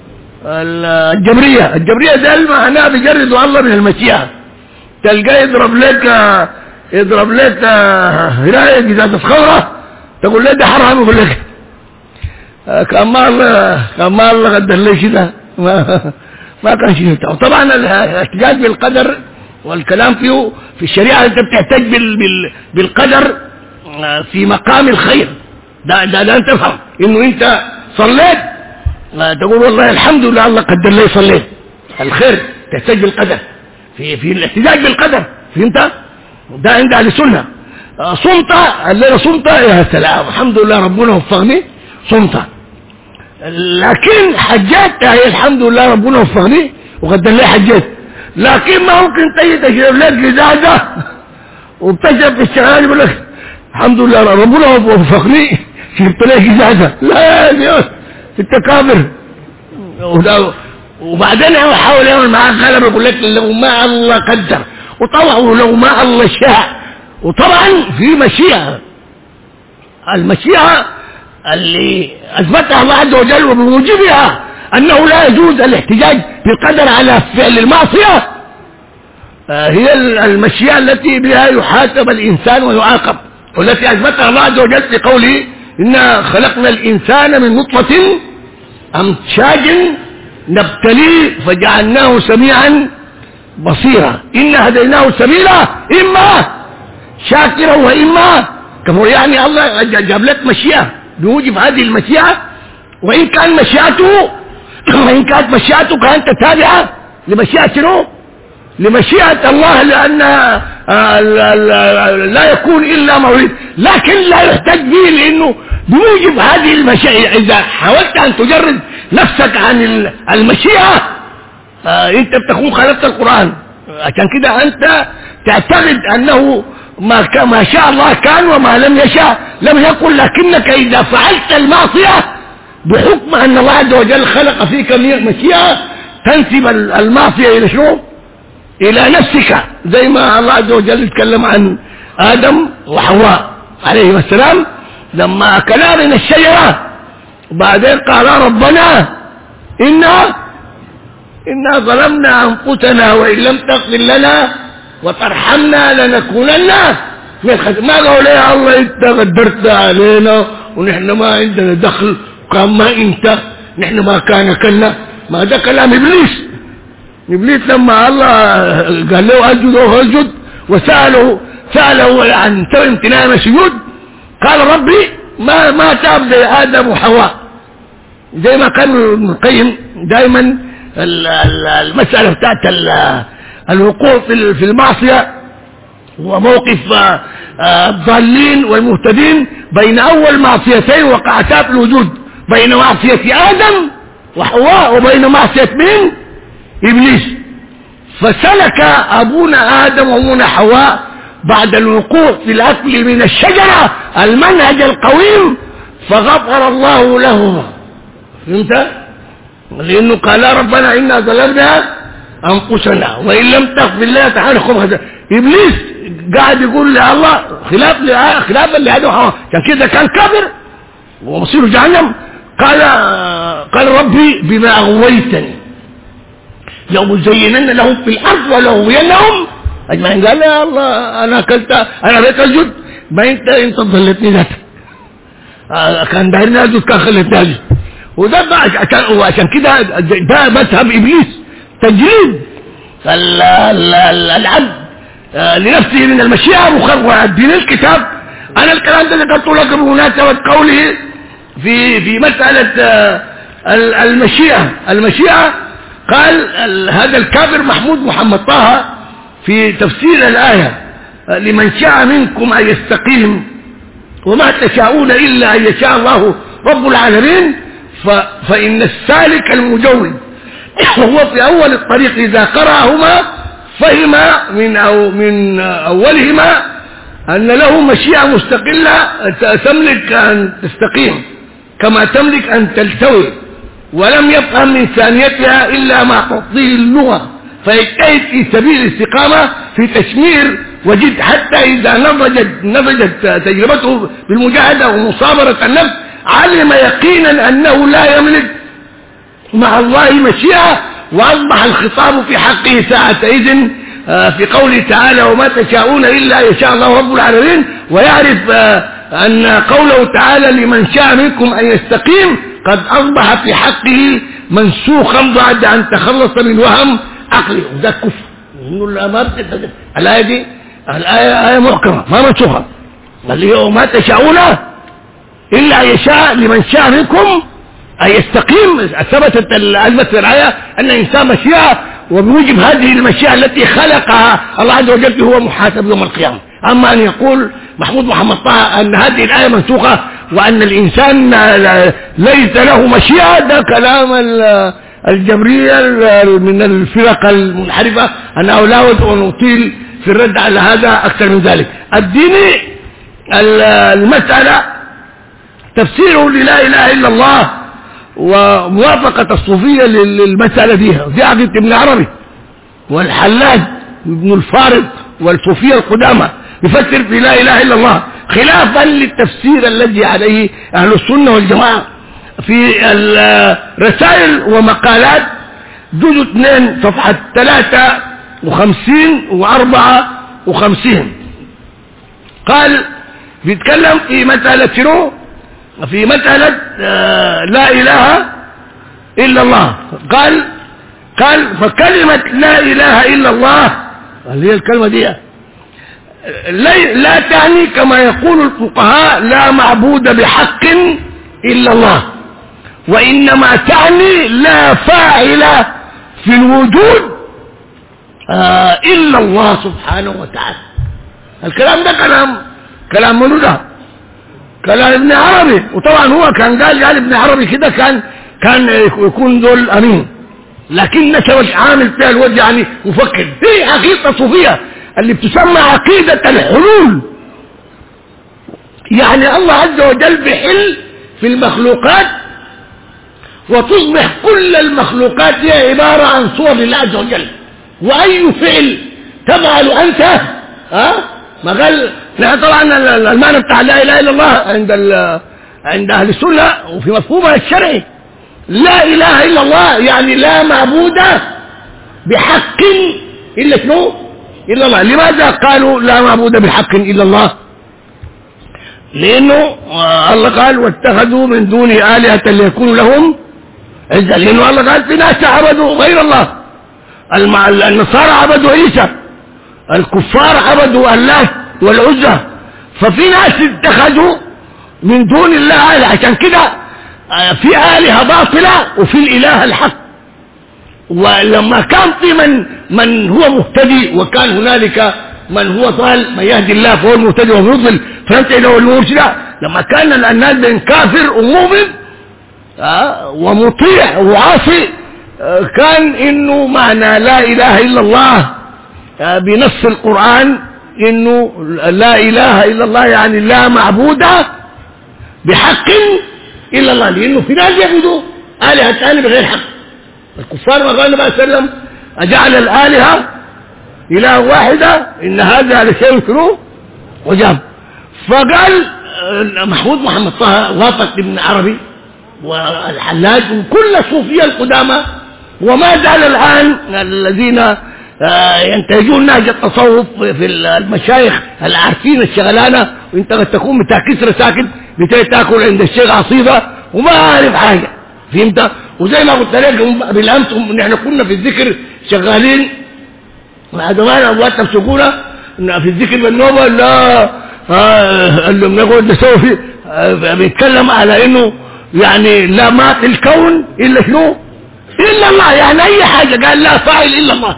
الجبريه. الجبريه ده معناه بيجردوا الله من المشيئه، تلقاه يضرب لك يضرب لك هرايه جزازه خمره تقول له ده حرام، يقول لك كما الله كما الله قدر لي كده ما ما كان شيء. طبعا الاحتجاج بالقدر والكلام فيه في الشريعه انت بتحتاج بال بال بالقدر في مقام الخير. ده ده, ده انت تفهم انه انت صليت تقول والله الحمد لله الله قدر لي صليت، الخير تحتاج بالقدر في في الاحتجاج بالقدر، فهمت؟ ده عند اهل السنه. صمت الليله صمت يا سلام الحمد لله ربنا وفقني صمت، لكن حجيت هي الحمد لله ربنا وفقني وقدر لي حجيت، لكن ما ممكن تيجي تشرب لك جزازه وبتشرب في الشغال يقول لك الحمد لله ربنا وفقني شربت لي جزازه، لا يا انت كافر. وبعدين هو حاول يعمل معاه غلبه يقول لك لو ما الله قدر، وطبعا لو ما الله شاء، وطبعا في مشيئه، المشيئه اللي اثبتها الله عز وجل وبموجبها انه لا يجوز الاحتجاج بالقدر على فعل المعصيه، هي المشيئه التي بها يحاسب الانسان ويعاقب، والتي اثبتها الله عز وجل في قوله انا خلقنا الانسان من نطفه امشاج نبتليه فجعلناه سميعا بصيرا انا هديناه السبيل اما شاكرا واما كفور. يعني الله جاب لك مشيئه بموجب هذه المشيئه، وان كان مشيئته وان كانت مشيئتك انت تابعه لمشيئه شنو؟ لمشيئه الله، لان لا يكون الا ما يريد، لكن لا يحتج به لانه بموجب هذه المشيئه اذا حاولت ان تجرد نفسك عن المشيئه انت بتكون خالفت القران. عشان كده انت تعتقد انه ما ما شاء الله كان وما لم يشاء لم يكن، لكنك اذا فعلت المعصيه بحكم ان الله عز وجل خلق فيك مشيئه تنسب المعصيه الى شنو؟ الى نفسك، زي ما الله عز وجل يتكلم عن ادم وحواء عليهما السلام لما اكلا من الشجره وبعدين قال ربنا انا انا ظلمنا انفسنا وان لم تغفر لنا وترحمنا لنكونن من الخاسرين. ما قالوا يا الله انت قدرت علينا ونحن ما عندنا دخل، وكان ما انت نحن ما كان كنا، ما ده كلام ابليس. ابليس لما الله قال له اسجد واسجد وساله ساله عن امتنان السجود قال ربي ما ما تاب زي ادم وحواء، زي ما كان ابن القيم دائما المساله بتاعت الوقوع في المعصيه وموقف الضالين والمهتدين بين أول معصيتين وقعتا في الوجود، بين معصية آدم وحواء وبين معصية مين؟ إبليس. فسلك أبونا آدم وأمنا حواء بعد الوقوع في الأكل من الشجرة المنهج القويم، فغفر الله لهما. فهمت؟ لأنه قال ربنا إنا ظلمنا أنفسنا وإن لم تغفر لنا تعالى خبز. إبليس قاعد يقول لله خلاف خلافا لآدم وحواء، كان كده كان كافر ومصيره جهنم. قال قال ربي بما أغويتني لأزينن لهم في الأرض ولأغوينهم أجمعين. قال يا الله أنا أكلت أنا بيت الجد، ما أنت أنت ضلتني ذاتك، كان دايرني أجد كان خلتني أجد. وده بقى عشان وعشان كده ده مذهب إبليس، تجريد العبد لنفسه من المشيئة مخرجة دين الكتاب. أنا الكلام ده اللي قلت لك بمناسبة قوله في في مسألة المشيئة. المشيئة قال هذا الكافر محمود محمد طه في تفسير الآية لمن شاء منكم أن يستقيم وما تشاءون إلا أن يشاء الله رب العالمين. فإن السالك المجود وهو في أول الطريق إذا قرأهما فهم من أو من أولهما أن له مشيئة مستقلة تملك أن تستقيم كما تملك أن تلتوي، ولم يفهم من ثانيتها إلا ما تعطيه اللغة، فيجتهد في سبيل الاستقامة في تشمير وجد حتى إذا نضجت نضجت تجربته بالمجاهدة ومصابرة النفس علم يقينا أنه لا يملك مع الله مشيئة، وأصبح الخطاب في حقه ساعتئذ في قوله تعالى وما تشاءون إلا يشاء الله رب العالمين. ويعرف أن قوله تعالى لمن شاء منكم أن يستقيم قد أصبح في حقه منسوخا بعد أن تخلص من وهم عقلي. وده كفر. الآية دي الآية آية محكمة ما منسوخة، اللي هو ما تشاءون إلا يشاء لمن شاء منكم أن يستقيم. ثبتت أثبتت الآية أن الإنسان مشيئة، وبوجب هذه المشيئة التي خلقها الله عز وجل هو محاسب يوم القيامة. أما أن يقول محمود محمد طه أن هذه الآية منسوخة وأن الإنسان ليس له مشيئة، ده كلام الجبرية من الفرق المنحرفة. أنا لا أود أن أطيل في الرد على هذا أكثر من ذلك. الديني المسألة تفسيره للا إله إلا الله وموافقة الصوفية للمسألة دي دي عقيدة ابن عربي والحلاج ابن الفارض والصوفية القدامى يفسر في لا إله إلا الله خلافا للتفسير الذي عليه أهل السنة والجماعة. في الرسائل ومقالات جزء اثنين صفحة ثلاثة وخمسين وأربعة وخمسين قال بيتكلم في مسألة شنو؟ في مسألة لا إله إلا الله. قال قال فكلمة لا إله إلا الله اللي هي الكلمة دي لا تعني كما يقول الفقهاء لا معبود بحق إلا الله، وإنما تعني لا فاعل في الوجود آه إلا الله سبحانه وتعالى. الكلام ده كلام كلام منو ده؟ كلام ابن عربي. وطبعا هو كان قال قال ابن عربي كده كان كان يكون دول امين، لكن نسب عامل فيها الوجه يعني مفكر. دي عقيده صوفيه اللي بتسمى عقيده الحلول، يعني الله عز وجل بيحل في المخلوقات وتصبح كل المخلوقات هي عباره عن صور لله عز وجل. واي فعل تفعل انت ها ما قال لا. طبعا المعنى بتاع لا اله الا الله عند عند اهل السنه وفي مفهومها الشرعي لا اله الا الله يعني لا معبود بحق الا شنو؟ الا الله. لماذا قالوا لا معبود بحق الا الله؟ لانه الله قال واتخذوا من دونه الهه ليكونوا لهم عزا. لانه الله قال في ناس عبدوا غير الله، النصارى عبدوا عيسى، الكفار عبدوا الله والعزى، ففي ناس اتخذوا من دون الله آلهة. عشان كده في آلهة باطلة وفي الإله الحق. ولما كان في من من هو مهتدي وكان هنالك من هو ضال من يهدي الله فهو المهتدي ومن يضلل فانت له المرشد. لما كان الناس بين كافر ومؤمن آه ومطيع وعاصي آه كان انه معنى لا اله الا الله آه بنص القرآن انه لا اله الا الله يعني لا معبود بحق الا الله، لانه في ناس يعبدوا آلهة ثانية بغير حق. الكفار ما قال النبي صلى الله عليه وسلم اجعل الآلهة إله واحدة إن هذا لشيء يكره وجاب. فقال محمود محمد طه وافق ابن عربي والحلاج وكل الصوفية القدامى وما زال الآن الذين ينتهجون نهج التصوف في المشايخ العارفين الشغلانة، وانت قد تكون بتاع كسر ساكت بتاعي تاكل عند الشيخ عصيبة وما عارف حاجة، فهمت؟ وزي ما قلت لك بالامس نحن كنا في الذكر شغالين مع زمان أبوات تمسكونا في الذكر بالنوبة. لا اللي بنقعد نسوي بيتكلم على انه يعني لا ما في الكون الا شنو؟ الا الله، يعني اي حاجة قال لا فاعل الا الله.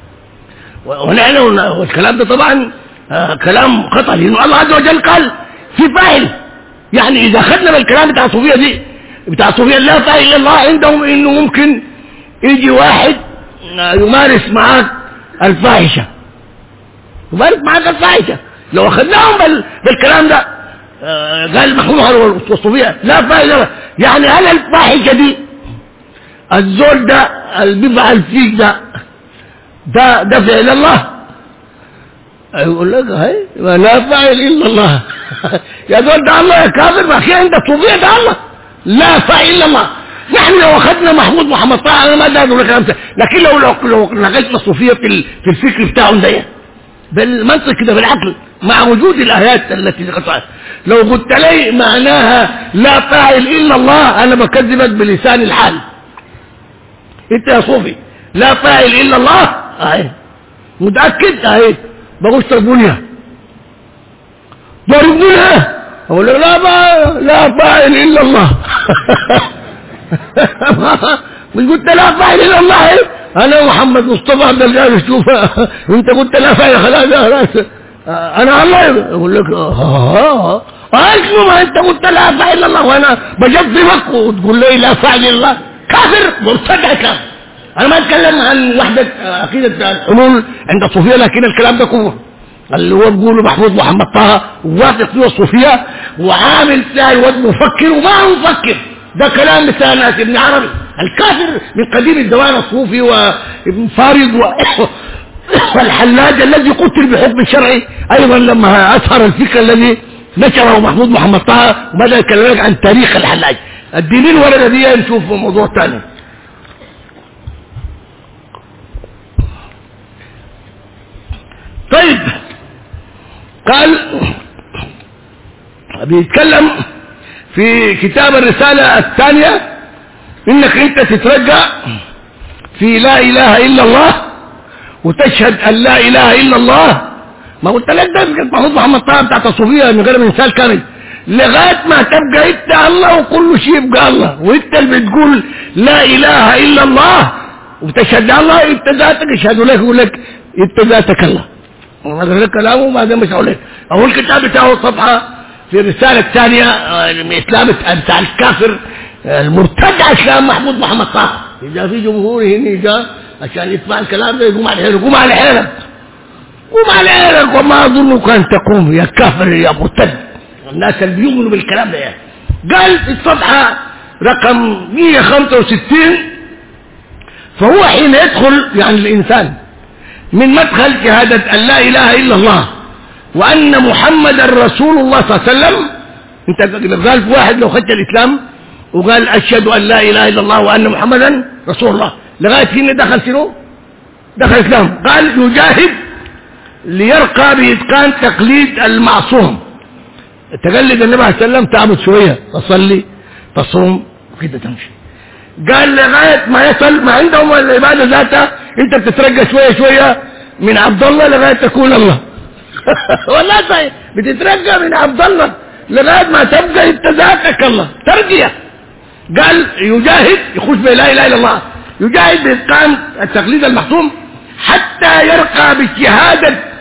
ونحن والكلام ده طبعا كلام خطأ، لانه الله عز وجل قال في فاعل. يعني اذا اخذنا بالكلام بتاع الصوفية دي بتاع الصوفية لا فاعل الا الله، عندهم انه ممكن يجي واحد يمارس معاك الفاحشة يمارس معاك الفاحشة، لو اخذناهم بال... بالكلام ده آه قال محمود والصوفية لا فاحشة، يعني هل الفاحشة دي الزول ده اللي بيفعل فيك ده ده ده فعل الله؟ يقول لك هاي لا فاعل الا الله. يا زول ده الله يا كافر، ما في عندك صوفية ده الله لا فاعل الا الله. نحن لو اخذنا محمود محمد طه انا ما دادوا لك امثله، لكن لو لو لو نقلت الصوفيه في في الفكر بتاعهم ده بالمنطق كده بالعقل مع وجود الايات التي ذكرتها، لو قلت لي معناها لا فاعل الا الله انا بكذبك بلسان الحال. انت يا صوفي لا فاعل الا الله اهي متاكد اهي بقول ضربونيها ضربونيها اقول لك لا لا فاعل الا الله. مش قلت لا فاعل الا الله انا محمد مصطفى عبد القادر شوفها وانت قلت لا فاعل خلاص انا الله يقول لك اه اه ما انت قلت لا فاعل الا الله وانا بجذبك وتقول لي لا فاعل الا الله كافر مرتد كافر. انا ما اتكلم عن وحده عقيده الحلول عند الصوفيه، لكن الكلام ده كفر اللي هو بيقوله محمود محمد طه وواثق فيه الصوفيه وعامل فيها الواد مفكر وما هو مفكر. ده كلام مثل ناس ابن عربي الكافر من قديم الدوان الصوفي وابن فارض والحلاج الذي قتل بحكم الشرعي ايضا لما اظهر الفكر الذي نشره محمود محمد طه وبدا يكلمك عن تاريخ الحلاج. الدينين ولا دي نشوف موضوع ثاني. طيب قال بيتكلم في كتاب الرسالة الثانية انك انت تترجع في لا اله الا الله وتشهد ان لا اله الا الله. ما قلت لك ده محمود محمد طه بتاعت الصوفية من غير مثال كامل لغاية ما تبقى انت الله وكل شيء يبقى الله، وانت اللي بتقول لا اله الا الله وتشهد الله انت ذاتك يشهدوا لك يقول لك انت ذاتك الله. هذا لك كلامه وبعدين مش هقول لك اول كتاب بتاعه صفحة في الرسالة الثانية الإسلام بتاع الكافر المرتد اسلام محمود محمد طه. اذا في جمهور هنا جاء عشان يسمع الكلام ده يقوم على حيلك قوم على حيلك قوم على حيلك وما اظنك ان تقوم يا كافر يا مرتد. الناس اللي بيؤمنوا بالكلام ده يعني. قال في الصفحة رقم مئة وخمسة وستين فهو حين يدخل يعني الانسان من مدخل شهادة ان لا اله الا الله وان محمدا رسول الله صلى الله عليه وسلم. انت قال في واحد لو خدت الاسلام وقال اشهد ان لا اله الا الله وان محمدا رسول الله لغايه هنا دخل شنو؟ دخل الاسلام. قال يجاهد ليرقى باتقان تقليد المعصوم، تقلد النبي عليه السلام تعبد شويه تصلي تصوم وكده تمشي. قال لغايه ما يصل ما عندهم العباده ذاتها انت بتترقى شويه شويه من عبد الله لغايه تكون الله. والله صحيح بتترقى من عبد الله لغايه ما تبقى انت ذاتك الله ترقيه. قال يجاهد يخش بلا اله الا الله يجاهد باتقان التقليد المحتوم حتى يرقى بشهاده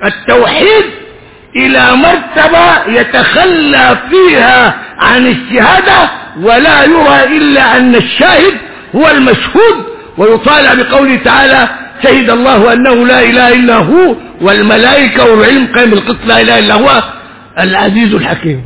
التوحيد إلى مرتبة يتخلى فيها عن الشهادة، ولا يرى إلا أن الشاهد هو المشهود، ويطالع بقوله تعالى: شهد الله أنه لا إله إلا هو والملائكة والعلم قائم بالقسط لا إله إلا هو العزيز الحكيم.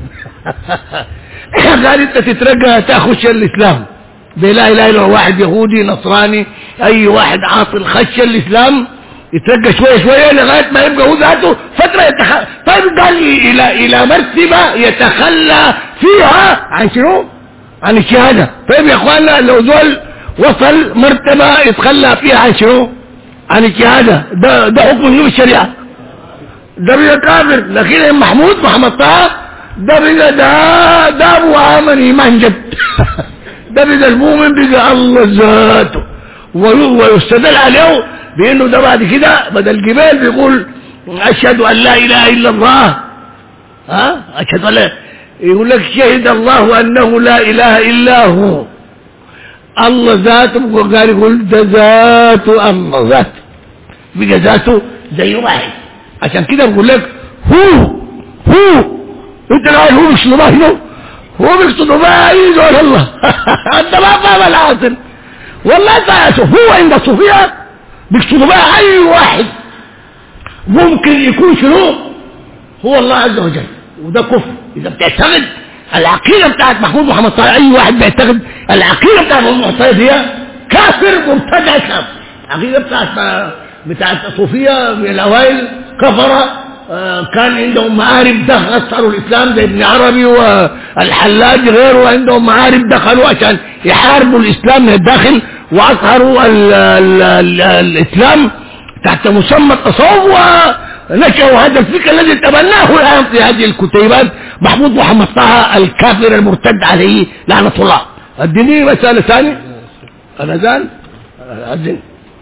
قال أنت تترجى تخش الإسلام بلا إله إلا هو، واحد يهودي نصراني أي واحد عاطل خش الإسلام يترجى شوية شوية لغاية ما يبقى هو ذاته فترة يتخ... طيب قال إلى إلى مرتبة يتخلى فيها عن شنو؟ عن الشهادة. طيب يا إخواننا لو دول وصل مرتبة يتخلى فيها عن شنو؟ عن الشهادة، ده ده حكم من الشريعة، ده بقى كافر. لكن محمود محمد طه ده بقى ده ده أبو آمن إيمان جد. ده بقى المؤمن بقى الله ذاته، ويستدل عليه بأنه ده بعد كده بدل الجبال بيقول أشهد أن لا إله إلا الله. ها أشهد أن لا، يقول لك شهد الله أنه لا إله إلا هو، الله ذاته. وقال يقول ده ذاته الله ذاته، بقى ذاته زي واحد. عشان كده بقول لك هو هو انت قاعد هو مش هنا، هو بيقصد بقى يقول الله. انت ما فاهم العاصم والله. ذاته هو عند الصوفية بيقصدوا بقى اي واحد ممكن يكون شنو هو الله عز وجل، وده كفر. اذا بتعتقد العقيدة بتاعت محمود محمد طه، اي واحد بيعتقد العقيدة بتاعت محمود محمد طه هي كافر مبتدع اسلام. العقيدة بتاعت بتاعت الصوفية من الاوائل كفرة، آه كان عندهم معارف دخلوا اثروا الاسلام زي ابن عربي والحلاج غيره، عندهم معارف دخلوا عشان يحاربوا الاسلام من الداخل، واظهروا ال ال ال الاسلام تحت مسمى التصوف، ونشأوا هذا الفكر الذي تبناه الان في هذه الكتيبات محمود محمد طه الكافر المرتد عليه لعنة الله. اديني مسألة ثانية انا زال أدين.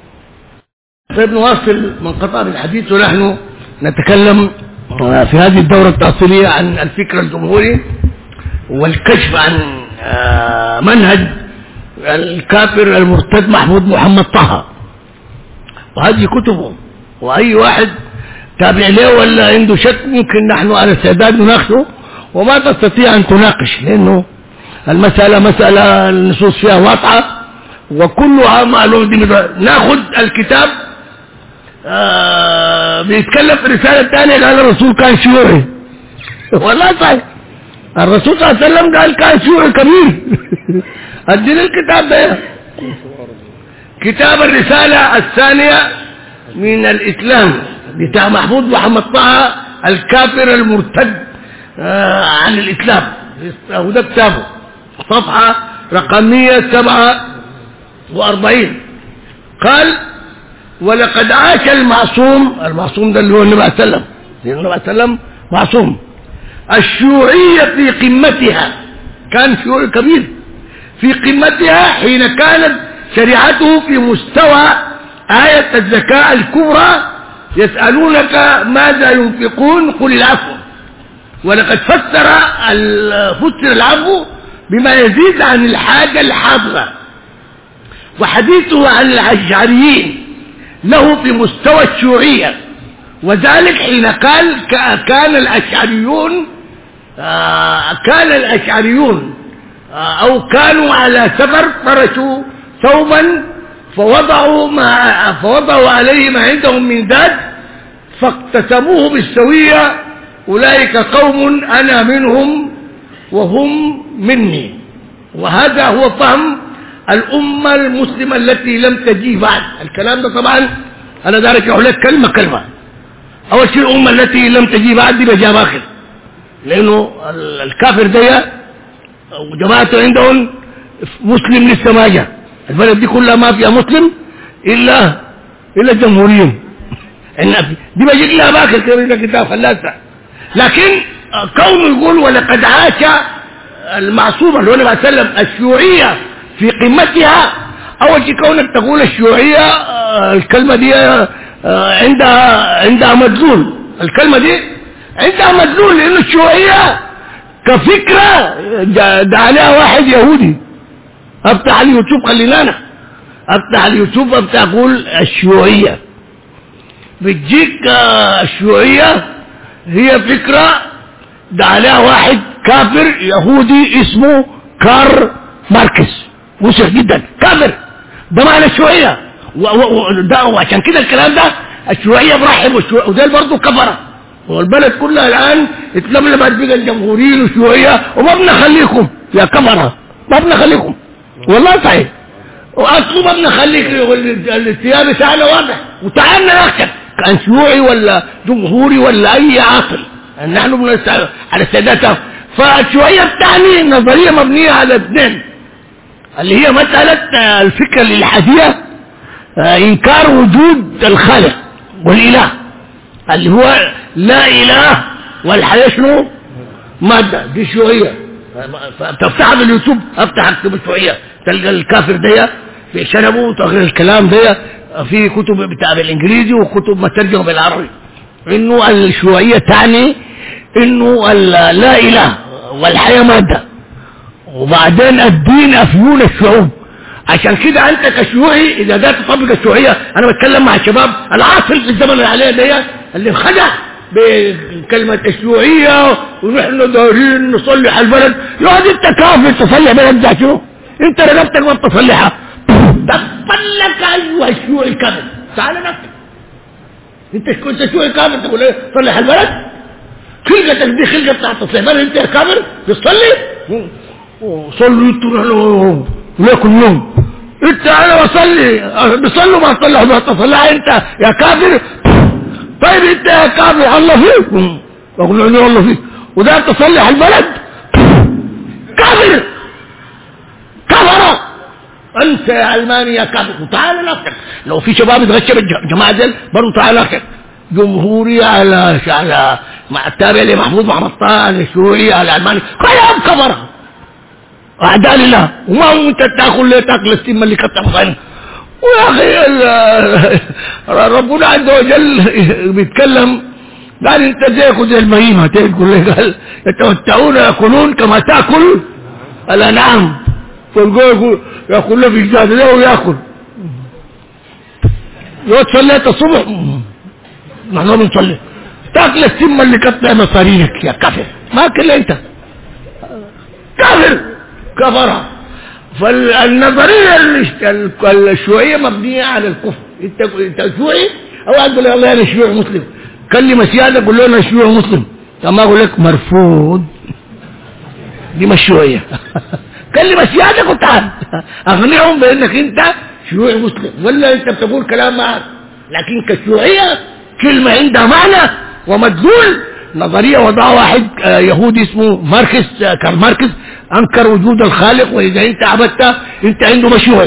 طيب نواصل من قطع الحديث، ونحن نتكلم في هذه الدورة التأصيلية عن الفكر الجمهوري والكشف عن منهج الكافر المرتد محمود محمد طه، وهذه كتبه، وأي واحد تابع له ولا عنده شك ممكن نحن على استعداد نناقشه، وما تستطيع أن تناقش لأنه المسألة مسألة النصوص فيها واضحة وكلها معلومة. ناخذ الكتاب آه بيتكلم في رسالة ثانية قال الرسول كان شيوعي. والله صحيح، الرسول صلى الله عليه وسلم قال كان شيوعي كبير. اديني الكتاب ده، كتاب الرسالة الثانية من الإسلام بتاع محمود محمد طه الكافر المرتد آه عن الإسلام، وده كتابه صفحة رقمية سبعة وأربعين. قال: ولقد عاش المعصوم، المعصوم ده اللي هو النبي عليه السلام، النبي عليه السلام معصوم، الشيوعية في قمتها، كان شيوعي كبير في قمتها حين كانت شريعته في مستوى آية الزكاة الكبرى: يسألونك ماذا ينفقون قل العفو. ولقد فسر فسر العفو بما يزيد عن الحاجة الحاضرة. وحديثه عن الأشعريين له في مستوى الشيوعية، وذلك حين قال كان الأشعريون كان الأشعريون أو كانوا على سفر فرشوا ثوبا فوضعوا ما فوضعوا عليه ما عندهم من داد فاقتسموه بالسوية: أولئك قوم أنا منهم وهم مني. وهذا هو فهم الأمة المسلمة التي لم تجي بعد. الكلام ده طبعا أنا دارك أقول لك كلمة كلمة. أول شيء الأمة التي لم تجي بعد دي بجاب آخر، لأنه الكافر ده وجماعته عندهم مسلم لسه ما جاء. البلد دي كلها ما فيها مسلم إلا إلا الجمهوريين. دي بجيك لها باخر كده كتاب خلاسة. لكن كونه يقول ولقد عاش المعصوم اللي هو النبي صلى الله عليه وسلم الشيوعية في قمتها، أول شيء كونك تقول الشيوعية الكلمة دي عندها عندها مدلول. الكلمة دي عندها مدلول لأن الشيوعية كفكرة ده عليها واحد يهودي. افتح اليوتيوب خلينا انا افتح اليوتيوب افتح اقول الشيوعية بتجيك الشيوعية هي فكرة ده عليها واحد كافر يهودي اسمه كارل ماركس، وسخ جدا كافر، ده معنى الشيوعية. وعشان كده الكلام ده الشيوعية برحب، وده برضه كفرة، والبلد كلها الآن اتلملمت بقى الجمهوريين والشيوعية، وما بنخليكم يا كفرة، ما بنخليكم والله صحيح، واصله ما بنخليك، الثياب بتاعنا واضح، وتعالنا نكتب كان شيوعي ولا جمهوري ولا اي عاقل، نحن بنستعد على استعدادها. فالشيوعية بتعني نظرية مبنية على اثنين، اللي هي مسألة الفكرة الإلحادية، إنكار وجود الخالق والإله اللي هو لا إله والحياة شنو مادة، دي شيوعية. فتفتح باليوتيوب، افتح اكتب الشيوعية تلقى الكافر ده في شنبه وتغير الكلام ده في كتب بتاع بالانجليزي وكتب مترجمة بالعربي، انه الشيوعية تعني انه لا اله والحياة مادة، وبعدين الدين افيون الشعوب. عشان كده انت كشيوعي اذا جات تطبق الشيوعية، انا بتكلم مع الشباب العاصل في الزمن اللي عليه ده اللي انخدع بكلمة الشيوعية ونحن دايرين نصلح البلد، يقعد انت كافر تصلح بلد ده شنو؟ انت رقبتك ما بتصلحها، تطلق ايوه الشيوعي الكافر، تعال نفسك انت كنت شيوعي كافر تقول ايه صلح البلد؟ خلقتك دي خلقة بتاعت تصلح بلد، انت يا كافر بتصلي؟ صلوا انتوا وليكن يوم انت انا بصلي بصلوا ما تصلح ما تصلح انت يا كافر. طيب انت يا كافر الله فيك، اقول له الله فيك، وده تصلح البلد؟ كافر كفر انت يا علماني يا كافر. تعال نفسك لو في شباب يتغشى بالجماعه ديل برضه تعال نفسك، جمهوري على على مع التابع لمحمود محمد طه على الشيوعي على العلماني كلام كفر اعداء لله، وما هو انت تاكل ليه تاكل السم اللي كتب خاين. ويا اخي ربنا عز وجل بيتكلم قال انت زيك زي البهيمه، تقول لي قال يتمتعون ياكلون كما تاكل الانعام، فالجوع ياكل له في الجهد له وياكل. لو صليت الصبح نحن بنصلي تاكل السم اللي قطع مصارينك يا كافر، ما اكل انت كافر كفرة. فالنظرية الشيوعية مبنية على الكفر، انت انت شيوعي او اقول والله انا شيوعي مسلم، كلم سيادة قول له انا شيوعي مسلم، كما اقول لك مرفوض، دي مش شيوعية. كلم سيادة وتعال اقنعهم بانك انت شيوعي مسلم، ولا انت بتقول كلام معك، لكن كشيوعية كلمة عندها معنى ومدلول. نظرية وضع واحد يهودي اسمه ماركس، كارل ماركس، انكر وجود الخالق، واذا انت عبدته انت عنده مشيوعي.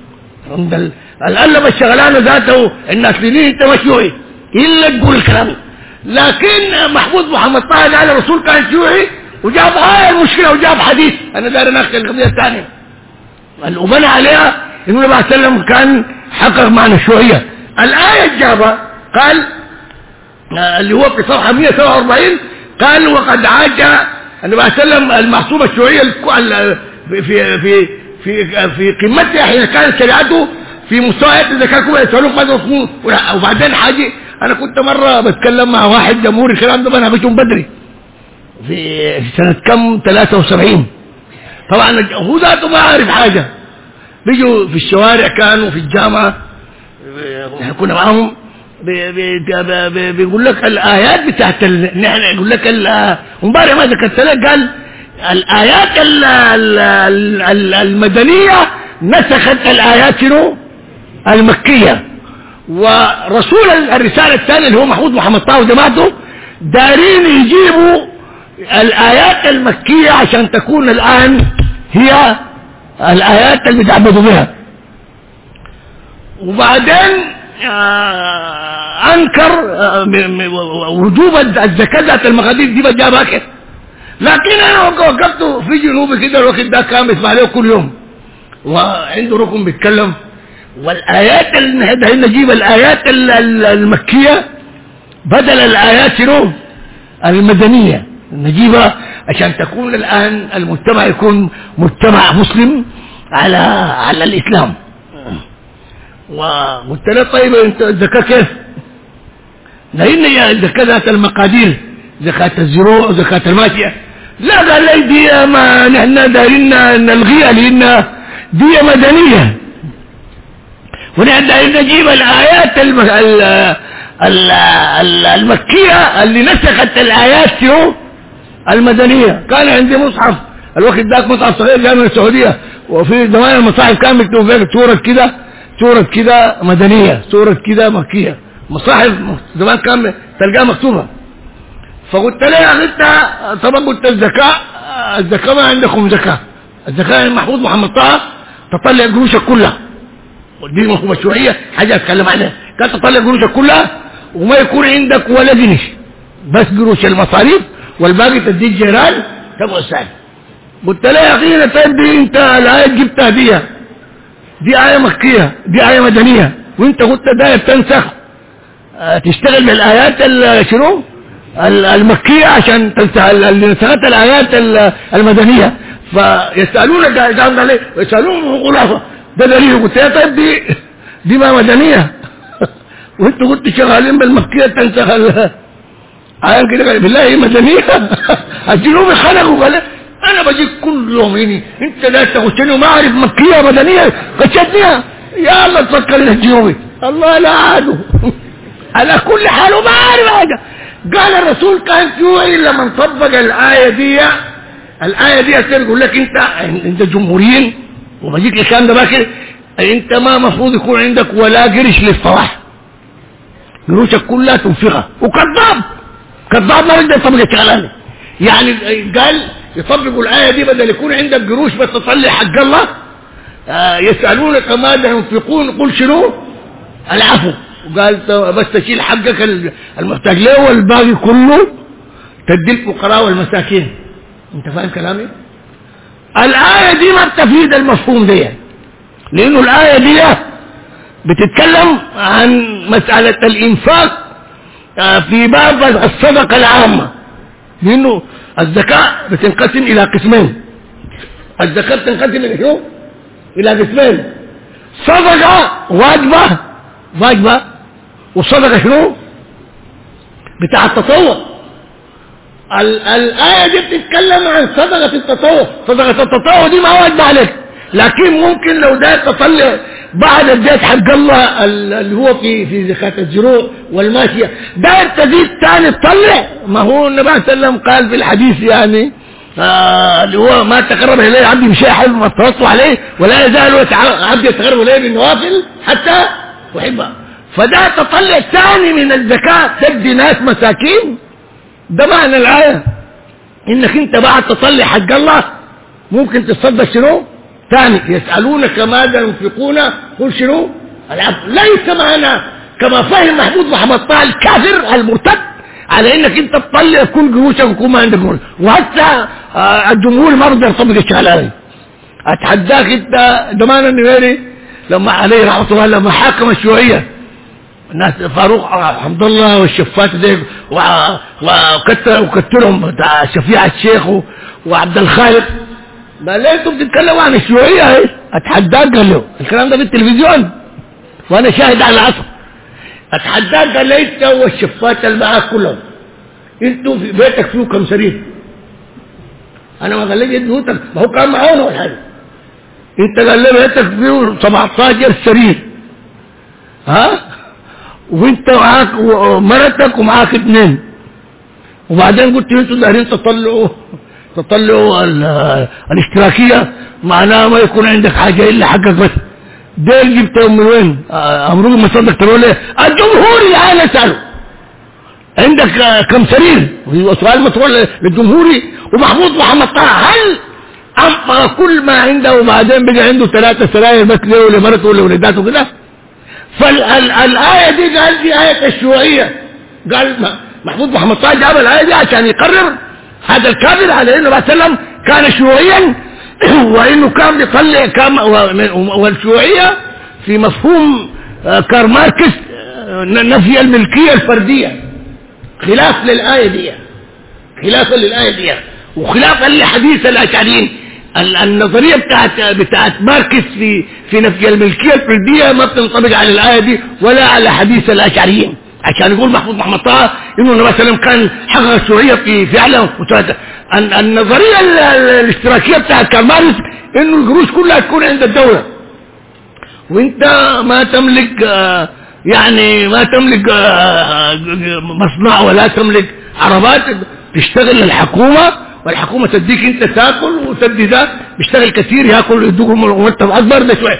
القلب الشغلانه ذاته الناس لين انت مشيوعي الا تقول الكلام. لكن محمود محمد طه قال الرسول كان شيوعي وجاب هاي المشكله وجاب حديث، انا داير اناقش القضيه الثانيه وبنى عليها انه النبي صلى الله عليه وسلم كان حقق معنى الشيوعيه. الايه جابها قال اللي هو في صفحه مئة وسبعة وأربعين قال وقد عاج النبي صلى الله عليه وسلم المعصومه الشيوعيه في في في في, في قمتها حين كانت شريعته في مستويات الذكاء كما يسالوك ماذا تصنعون. وبعدين حاجه انا كنت مره بتكلم مع واحد جمهوري الكلام ده انا بيتهم بدري في سنه كم ثلاثة وسبعين، طبعا هو ذاته ما عارف حاجه، بيجوا في الشوارع كانوا في الجامعه كنا معاهم بيقول لك الايات بتاعت نحن يقول لك امبارح ما ذكرت لك قال الايات المدنيه نسخت الايات شنو المكيه، ورسول الرساله الثانيه اللي هو محمود محمد طه وجماعته دارين يجيبوا الايات المكيه عشان تكون الان هي الايات اللي بيتعبدوا بها. وبعدين انكر وجوب الزكاه ذات المقادير دي بجابها كده. لكن انا وقفت في جنوبي كده الوقت ده كان بيسمع له كل يوم وعنده ركن بيتكلم، والايات اللي نجيب الايات المكيه بدل الايات شنو المدنيه نجيبها عشان تكون الان المجتمع يكون مجتمع مسلم على على الاسلام. وقلت له طيب انت الزكاه كيف؟ لأن زكاة المقادير، زكاة الزروع، زكاة الماشية، لا قال لي دي ما نحن دايرين نلغيها لأن دي مدنية، ونحن دايرين نجيب الآيات الم... ال... ال... ال... المكية اللي نسخت الآيات شنو المدنية. كان عندي مصحف الوقت ذاك، مصحف صغير جاي من السعودية، وفي زمان المصاحف كان مكتوب فيها سورة كده، سورة كده مدنية، سورة كده مكية، مصاحف زمان كان تلقاها مكتوبة. فقلت له يا اخي انت طبعا قلت الزكاة، الزكاة ما عندكم زكاة، الزكاة المحفوظ محمد طه تطلع قروشك كلها، ودي مشروعية حاجة اتكلم عنها، كانت تطلع قروشك كلها وما يكون عندك ولا جنيه، بس قروش المصاريف والباقي تديك جيران تبغى السعي. قلت له يا اخي طيب دي انت الآية جبتها دي دي آية مكية، دي آية مدنية، وانت قلت داير تنسخ اه تشتغل بالآيات شنو المكية عشان تنسخ اللي نسخت الآيات المدنية. فيسألونك قام عليه يسألون خلاصة ده دليل. قلت له طيب دي دي ما مدنية وانت قلت شغالين بالمكية تنسخ آية كده، بالله هي مدنية. الجنوب خلقوا قال انا بجيك كل يوم هنا انت لا تغشني وما اعرف مكية مدنية قشتنيها يا الله تفكر الجنوبي الله لا عادوا على كل حال وما اعرف حاجة. قال الرسول كان فيه الا من طبق الآية دي، الآية دي يقول لك انت انت جمهوريين وبجيك الكلام ده باكر، انت ما مفروض يكون عندك ولا قرش للصلاح، قروشك كلها تنفقها، وكذاب كذاب ما بده يطبق الكلام. يعني قال يطبقوا الآية دي بدل يكون عندك قروش بس تطلع حق الله. آه يسألونك ماذا ينفقون قل شنو العفو، وقال بس تشيل حقك المحتاج له والباقي كله تدي الفقراء والمساكين. انت فاهم كلامي؟ الآية دي ما بتفيد المفهوم دي، لأنه الآية دي بتتكلم عن مسألة الإنفاق في باب الصدقة العامة، لأنه الزكاة بتنقسم إلى قسمين، الزكاة بتنقسم إلى شو؟ إلى قسمين، صدقة واجبة واجبة والصدقة شنو؟ بتاع التطوع. الآية دي بتتكلم عن صدقة التطوع، صدقة التطوع دي ما واجبة عليك، لكن ممكن لو ده تطلع بعد البيت حق الله اللي هو في في زكاة الزروع والماشية داير تزيد ثاني تطلع. ما هو النبي صلى الله عليه وسلم قال في الحديث يعني آه اللي هو ما تقرب اليه عبدي بشيء حلو ما افترضته عليه ولا يزال عبدي يتقرب اليه بالنوافل حتى احبه. فده تطلع ثاني من الزكاة تدي ناس مساكين، ده معنى الآية، انك انت بعد تطلع حق الله ممكن تصدق شنو ثاني. يسألونك ماذا ينفقون قل شنو العفو. ليس معنى كما فهم محمود محمد طه الكافر المرتد على انك انت تطلع كل قروشك ويكون ما عندك قروش، وحتى آه الجمهور ما بده يطبق الشغله هذه. اتحداك انت دمان النويري لما عليه رحمه الله لما حاكم الشيوعيه الناس فاروق حمد الله والشفات دي وكتر وكترهم بتاع شفيع الشيخ وعبد الخالق، ما لقيتم بتتكلموا عن الشيوعيه اهي. اتحداك قال له الكلام ده في التلفزيون وانا شاهد على العصر. اتحداك قال لي انت والشفات اللي معاك كلهم انتوا في بيتك فيه كم سرير؟ انا ما قال لي بيوتك ما هو كان معانا ولا حاجه. انت قال لي بيتك فيه سبعتاشر سرير ها، وانت معاك مرتك ومعاك اثنين، وبعدين قلت انتوا دايرين تطلعوا تطلعوا الاشتراكيه معناها ما يكون عندك حاجه الا حقك بس. ديل جبتهم من وين؟ امرك مصدق تقول لي الجمهوري انا اساله عندك كم سرير؟ سؤال مطروح للجمهوري ومحمود محمد طه هل انفق كل ما عنده وبعدين بقى عنده ثلاثه سراير بس له ولمرته ولولداته كده؟ فالآية دي قال دي آية الشيوعية، قال محمود محمد طه جاب الآية دي عشان يقرر هذا الكافر على انه عليه وسلم كان شيوعيا وانه كان بيطلع كام، والشيوعية في مفهوم كارل ماركس نفي الملكية الفردية، خلاف للآية دي، خلافا للآية دي وخلافا لحديث الأشعريين. النظرية بتاعت بتاعت ماركس في في نفي الملكية الفردية ما بتنطبق على الآية دي ولا على حديث الأشعريين. عشان يقول محمود محمد طه انه النبي صلى الله عليه وسلم كان حقق الشيوعيه في فعلا. النظريه الاشتراكيه بتاعت كارل ماركس انه القروش كلها تكون عند الدوله، وانت ما تملك يعني ما تملك مصنع ولا تملك عربات، تشتغل الحكومه والحكومه تديك انت تاكل وتدي ده بيشتغل كثير ياكل يدوكم مرتب اكبر ده شويه.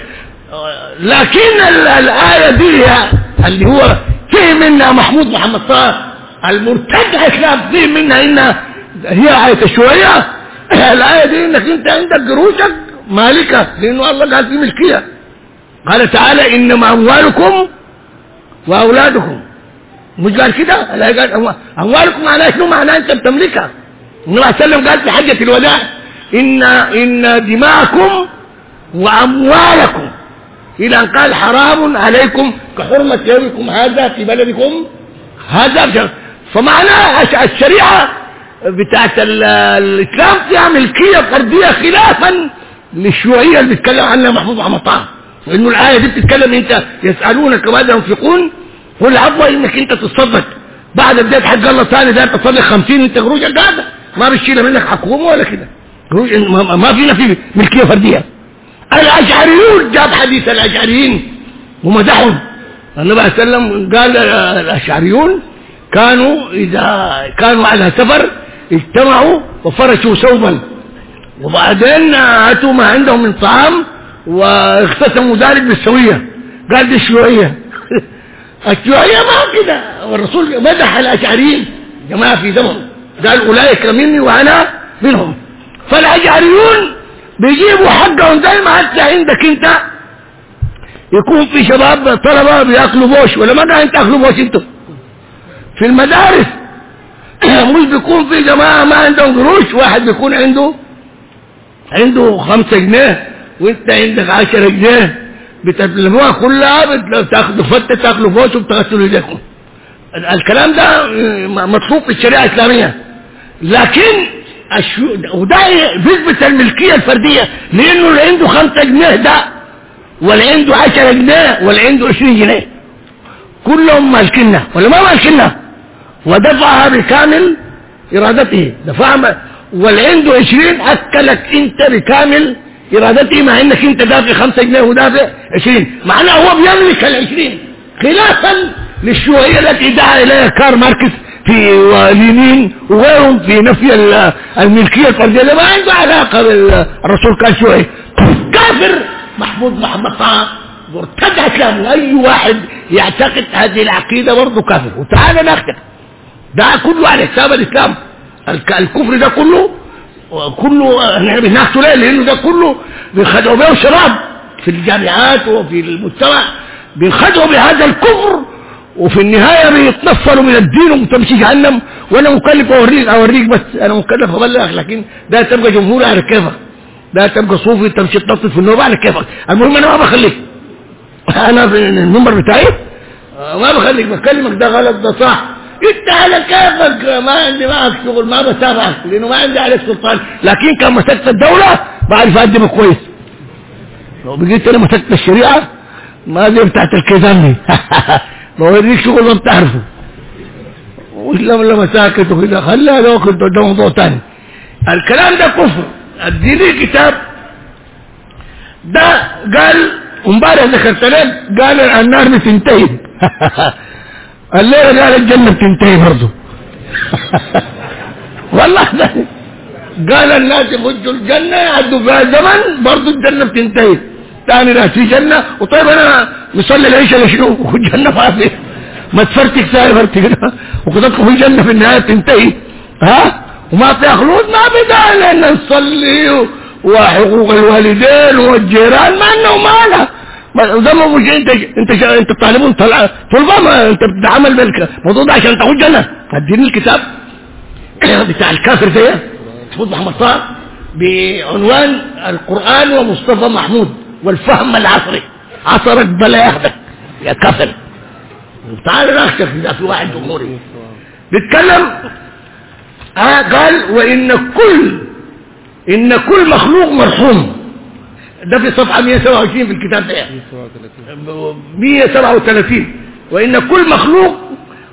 لكن الايه دي اللي هو فهم منها محمود محمد طه المرتد اسلام، فهم منها انها هي آية الشيوعية. الآية دي انك انت عندك قروشك مالكة، لانه الله قال في ملكية، قال تعالى انما اموالكم واولادكم، مش قال كده؟ الآية قال اموالكم معناها شنو؟ معناها انت بتملكها. النبي صلى الله عليه وسلم قال في حجة الوداع ان ان دماءكم واموالكم الى ان قال حرام عليكم كحرمة يومكم هذا في بلدكم هذا. فمعناه الشريعة بتاعت الاسلام فيها ملكيه فرديه خلافا للشيوعيه اللي بيتكلم عنها محمود محمد طه، وانه الايه دي بتتكلم انت يسالونك ماذا ينفقون قل عفوا انك انت تصدق بعد بدايه حق الله ثاني ده تصدق خمسين انت قروشك قاعده ما بتشيلها منك حكومه ولا كده، ما فينا في ملكيه فرديه. الاشعريون جاب حديث الاشعريين ومدحهم. النبي صلى الله عليه وسلم قال الاشعريون كانوا اذا كانوا على سفر اجتمعوا وفرشوا ثوبا وبعدين اتوا ما عندهم من طعام واختتموا ذلك بالسويه. قال دي الشيوعيه. الشيوعيه ما كده، والرسول مدح الاشعريين جماعه في زمن قال اولئك مني وانا منهم. فالاشعريون بيجيبوا حقهم زي ما انت عندك انت يكون في شباب طلبه بياكلوا بوش ولا ما قاعدين تاكلوا بوش انتم في المدارس. مش بيكون في جماعة ما عندهم قروش، واحد بيكون عنده عنده خمسة جنيه وانت عندك عشرة جنيه بتلموها كلها بتاخدوا فتة تاكلوا فوش وبتغسلوا يديكم. الكلام ده مطلوب في الشريعة الإسلامية، لكن وده بيثبت الملكية الفردية، لأنه اللي عنده خمسة جنيه ده ولا عنده عشرة جنيه ولا عنده عشرين جنيه كلهم مالكنا ولا ما مالكنا، ودفعها بكامل ارادته دفعها، واللي عنده عشرين اكلك انت بكامل ارادته، مع انك انت دافع خمسة جنيه ودافع عشرين، معناه هو بيملك العشرين خلافا للشيوعية التي دعا اليها كارل ماركس في لينين وغيرهم في نفي الملكية الفردية اللي ما عنده علاقة بالرسول كان شيوعي كافر. محمود محمد طه مرتد اسلامي، اي واحد يعتقد هذه العقيدة برضه كافر. وتعالى ناخدك ده كله على حساب الاسلام، الكفر ده كله كله احنا بناخده ليه؟ لانه ده كله بينخدعوا به الشباب في الجامعات وفي المجتمع، بينخدعوا بهذا الكفر وفي النهايه بيتنفروا من الدين وتمشي جهنم. وانا مكلف اوريك اوريك بس انا مكلف ابلغك، لكن ده تبقى جمهوري على كيفك، ده تبقى صوفي تمشي تنطط في النوبه على كيفك. المهم انا ما بخليك، انا في المنبر بتاعي ما بخليك بكلمك ده غلط ده صح، انت على كيفك، ما عندي معك شغل ما بتابعك لانه ما عندي عليك سلطان. لكن كان مسكت الدوله بعرف اقدمك كويس. لو بقيت انا مسكت الشريعه ما زي بتاعت الكيزان دي بوريك شغل ما بتعرفه، وش لما مساكت وكده خليها ده وقت ده موضوع ثاني. الكلام ده كفر. اديني الكتاب ده قال امبارح ذكرت لك قال النار بتنتهي الليله قال الجنه بتنتهي برضه والله ده قال الناس يخشوا الجنه يعدوا فيها زمن برضه الجنه بتنتهي ثاني ناس في جنه. وطيب انا نصلي العشاء لشنو والجنه ما في ما تفرتك ساي فرتك وكتبكم في الجنه في النهايه تنتهي ها وما في خلود ما بدال ان نصلي وحقوق الوالدين والجيران ما انه مالها ده مش انت انت انت طالبون طلع طلبه ما انت بتتعامل بالموضوع ده عشان تاخد جنه. اديني الكتاب بتاع الكافر ده محمود محمد طه بعنوان القرآن ومصطفى محمود والفهم العصري. عصرك بلا ياخدك يا كافر. تعال ناخدك اذا في واحد جمهوري بيتكلم آه قال وان كل ان كل مخلوق مرحوم. ده في صفحه مئة وسبعة وعشرين في الكتاب ده مئة وسبعة وثلاثين. وان كل مخلوق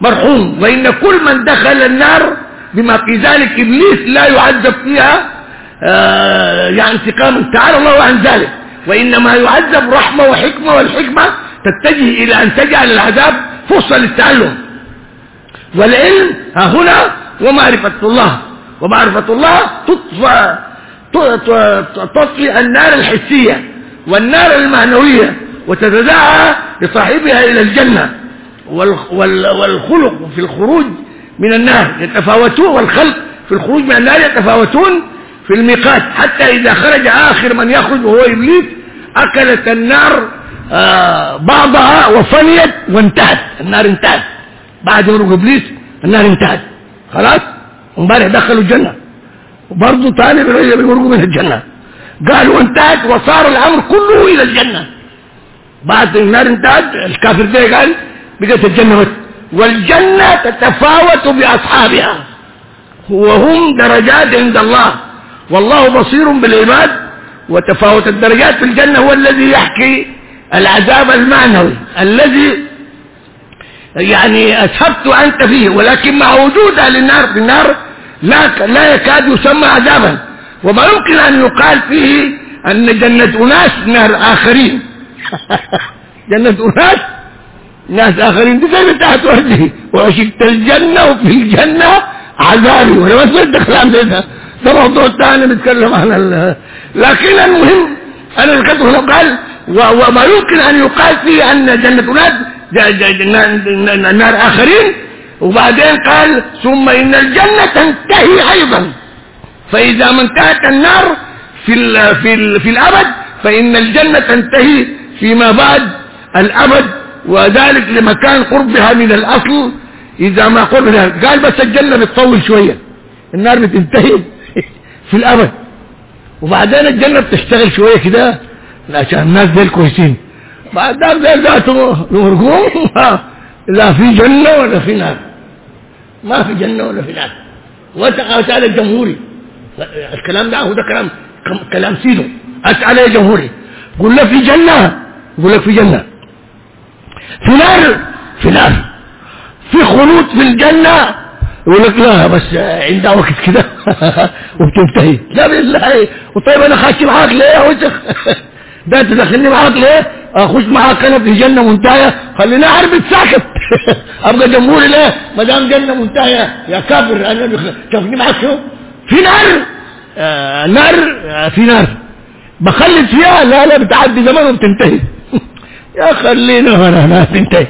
مرحوم. وإن كل من دخل النار بما في ذلك إبليس لا يعذب فيها آه يعني انتقاما، تعالى الله عن ذلك، وإنما يعذب رحمة وحكمة، والحكمة تتجه إلى أن تجعل العذاب فرصة للتعلم. والعلم ها هنا ومعرفة الله، ومعرفة الله تطفئ تطفئ النار الحسية والنار المعنوية، وتتداعى لصاحبها إلى الجنة. والخلق في الخروج من النار يتفاوتون، والخلق في الخروج من النار يتفاوتون في الميقات، حتى إذا خرج آخر من يخرج وهو إبليس أكلت النار آه بعضها وفنيت وانتهت. النار انتهت بعد مرق إبليس، النار انتهت خلاص. امبارح دخلوا الجنة وبرضه ثاني بيمرقوا من الجنة، قالوا انتهت وصار الأمر كله إلى الجنة. بعد النار انتهت الكافر ده قال بقت الجنة بس. والجنة تتفاوت بأصحابها وهم درجات عند الله، والله بصير بالعباد. وتفاوت الدرجات في الجنة هو الذي يحكي العذاب المعنوي الذي يعني أسهبت أنت فيه، ولكن مع وجود أهل النار في النار لا لا يكاد يسمى عذابا. وما يمكن أن يقال فيه أن جنة أناس نار آخرين. جنة أناس ناس آخرين دي زي بتاعت وردي، وعشقت الجنة وفي الجنة عذابي، ولا ما سمعت الكلام ده، ده موضوع ثاني بيتكلم عن ال... لكن المهم أنا ذكرته هنا قال وما يمكن أن يقال فيه أن جنة أناس نار آخرين. وبعدين قال ثم إن الجنة تنتهي أيضا، فإذا ما انتهت النار في ال في ال في الأبد فإن الجنة تنتهي فيما بعد الأبد، وذلك لمكان قربها من الأصل إذا ما قربها. قال بس الجنة بتطول شوية، النار بتنتهي في الأبد، وبعدين الجنة بتشتغل شوية كده عشان الناس دي كويسين. بعد ذلك ذاته يمرقون لا في جنة ولا في نار، ما في جنة ولا في نار. وسأل الجمهوري الكلام ده هو ده كلام كلام سيدو. أسأل يا جمهوري قل له في جنة، قل لك في جنة، في نار، في نار، في خلود في الجنة، يقول لك لا بس عندها وقت كده وبتنتهي. لا بالله، وطيب انا خاش معاك ليه يا وسخ؟ ده تدخلني معاك ليه؟ اخش معاك انا في جنة منتهية، خليني اعرف ساكت. ابقى جمهوري ليه ما دام جنة منتهية يا كافر؟ انا تاخدني معاك شو؟ في نار آه نار آه في نار بخلد فيها، لا لا بتعدي زمان وبتنتهي. يا خلينا هنا هنا تنتهي.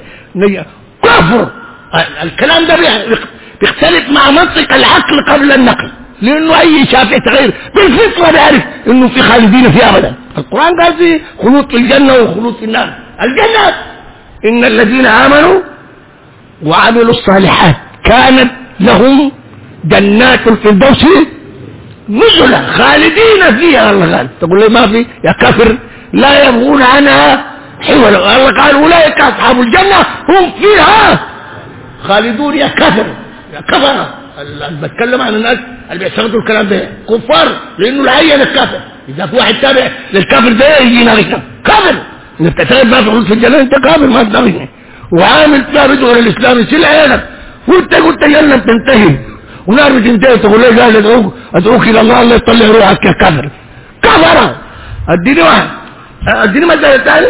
كفر. الكلام ده بيختلف مع منطق العقل قبل النقل، لانه اي شافعي صغير بالفطره بيعرف انه في خالدين فيه ابدا. القران قال في خلود في الجنه وخلود في النار. الجنه ان الذين امنوا وعملوا الصالحات كانت لهم جنات الفردوس نزلا خالدين فيها. الله قال تقول لي ما في يا كافر؟ لا يبغون عنها حولا. الله قال اولئك اصحاب الجنه هم فيها خالدون. يا كافر يا كفر. اللي بتكلم عن الناس اللي بيستخدموا الكلام ده كفار، لانه لا يعين الكافر. اذا في واحد تابع للكافر ده يجي ناقص كافر. انت بتعترف ما في خلود في الجنه انت كافر ما تناقصني، وعامل ثابت غير الاسلام يصير عيالك، وانت قلت جنه بتنتهي ونار بتنتهي، تقول لي قال ادعوك ادعوك الى الله الله يطلع روحك يا كافر. كفر. اديني واحد، اديني مثال ثاني.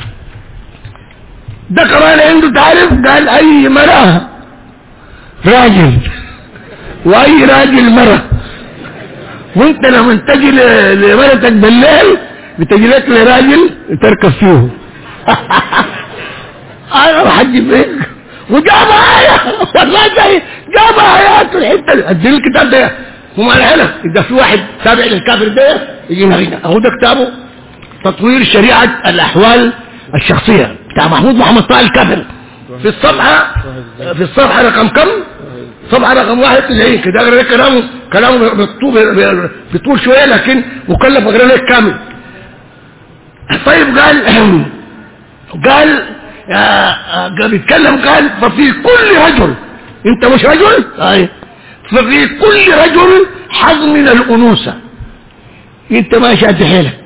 ده كمان عنده تعرف قال اي مرأة راجل واي راجل مرة، وانت لما تجي لمرتك بالليل بتجي لك لراجل تركب فيه. انا بحجب ايه وجابها آية والله زي جابها آيات الحتة. اديني الكتاب ده وما العلم اذا في واحد تابع للكافر ده يجي نغينا. اهو ده كتابه تطوير شريعة الاحوال الشخصية بتاع محمود محمد طه الكافر، في الصفحة في الصفحة رقم كم؟ صفحة رقم واحد تلاقيه كده. اقرا لك كلامه كلامه بطول بطول شوية لكن مكلف اقرا لك كامل. طيب قال قال قال بيتكلم قال ففي كل رجل، انت مش رجل؟ اي ففي كل رجل حظ من الانوثة. انت ما شاد حيلك.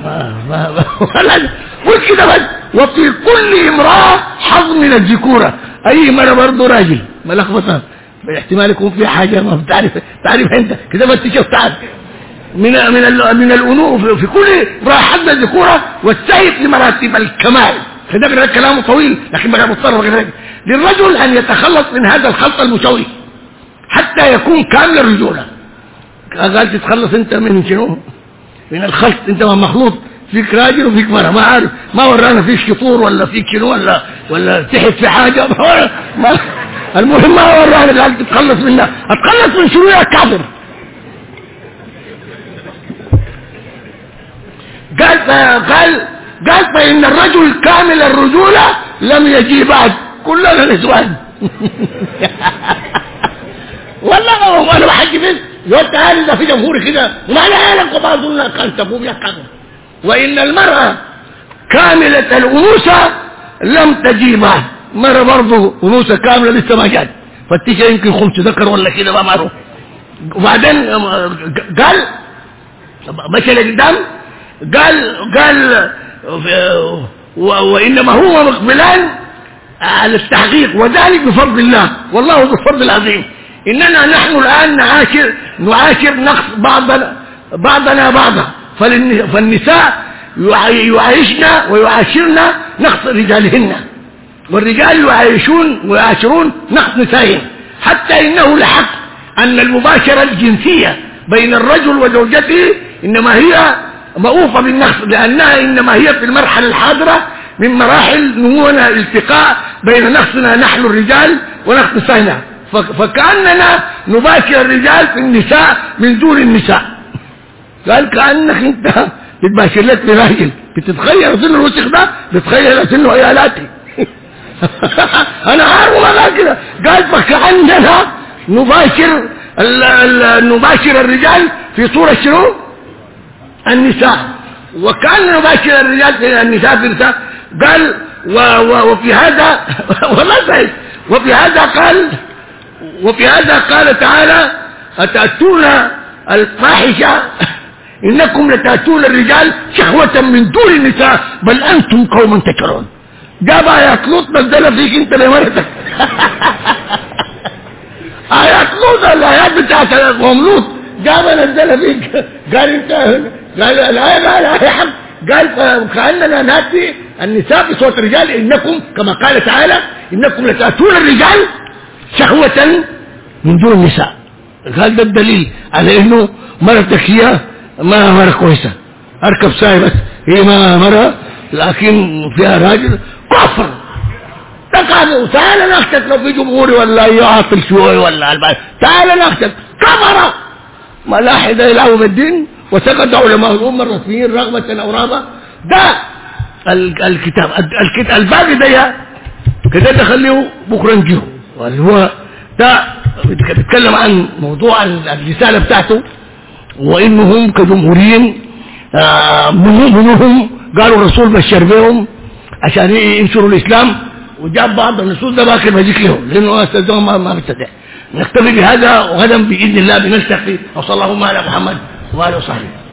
قل كده بس. وفي كل امرأة حظ من الذكورة. اي مرة برضه راجل ملخبطة، احتمال يكون في حاجة ما بتعرف تعرف انت كده بتشوف تعرف من من من الانوث في كل راحة الذكورة والسيف لمراتب الكمال. فده كلامه طويل لكن بقى مضطر للرجل ان يتخلص من هذا الخلط المشوش حتى يكون كامل الرجولة. قال تتخلص انت من شنو؟ من الخلط، انت ما مخلوط فيك راجل وفيك مرة، ما عارف ما ورانا فيك شطور ولا فيك شنو ولا ولا تحت في حاجة ما المهم ما ورانا. قال تتخلص منها، اتخلص من شنو يا كافر؟ قال قال قال فإن الرجل كامل الرجولة لم يجي بعد، كلنا نسوان. والله انا بحكي بس يقول تعالى ده في جمهور كده وما لك وبعضنا كان تقوم يا كافر. وإن المرأة كاملة الأنوثة لم تجي بعد، مرة برضه أنوثة كاملة لسه ما جات، فتشة يمكن خمس ذكر ولا كده ما معروف. وبعدين قال مشى لقدام قال قال وإنما هو مقبلان على التحقيق وذلك بفضل الله والله ذو الفضل العظيم. إننا نحن الآن نعاشر نعاشر نقص بعضنا بعضنا بعضا، فالنساء يعايشنا ويعاشرنا نقص رجالهن، والرجال يعايشون ويعاشرون نقص نسائهم، حتى إنه لحق أن المباشرة الجنسية بين الرجل وزوجته إنما هي مؤوفة بالنقص، لأنها إنما هي في المرحلة الحاضرة من مراحل نمونا الالتقاء بين نقصنا نحن الرجال ونقص نسائنا، فكأننا نباشر الرجال في النساء من دون النساء. قال كأنك انت بتباشر لك براجل بتتخيل سنه الوسخ ده، بتتخيل سنه عيالاتي. انا عارف ما قال كده، قال فكأننا نباشر ال ال نباشر الرجال في صورة شنو؟ النساء، وكأننا نباشر الرجال في النساء في النساء. قال و و وفي هذا والله صحيح، وفي هذا قال وفي هذا قال تعالى أتأتون الفاحشة إنكم لتأتون الرجال شهوة من دون النساء بل أنتم قوم تكرون. جاب آيات لوط نزل فيك أنت لمرتك. آيات لوط الآيات بتاعت قوم لوط جاب نزل فيك، قال أنت قال الآية قال الآية حق، قال كأننا نأتي النساء بصوت الرجال إنكم كما قال تعالى إنكم لتأتون الرجال شهوة من دون النساء. قال ده الدليل على إنه مرتك هي ما مرة كويسة، أركب ساي بس هي ما مرة لكن فيها راجل كفر. تقعد تعال نختك لو في جمهوري ولا يعطل شوي ولا البعض، تعال نختك كفر ملاحدة يلعبوا بالدين، وسقط علماء الأمة الرسميين رغبة أو رهبة. ده الكتاب الكتاب الباقي ده كده تخليه بكرة نجيه، واللي هو ده بيتكلم عن موضوع الرسالة بتاعته، وإنهم كجمهوريين آه منهم قالوا الرسول بشر بهم عشان ينشروا الإسلام، وجاب بعض النصوص ده باكر بجيك لهم لأنه أستاذهم ما ما بيستطيع. نكتفي بهذا، وغدا بإذن الله بنلتقي، وصلى الله على محمد وآله وصحبه.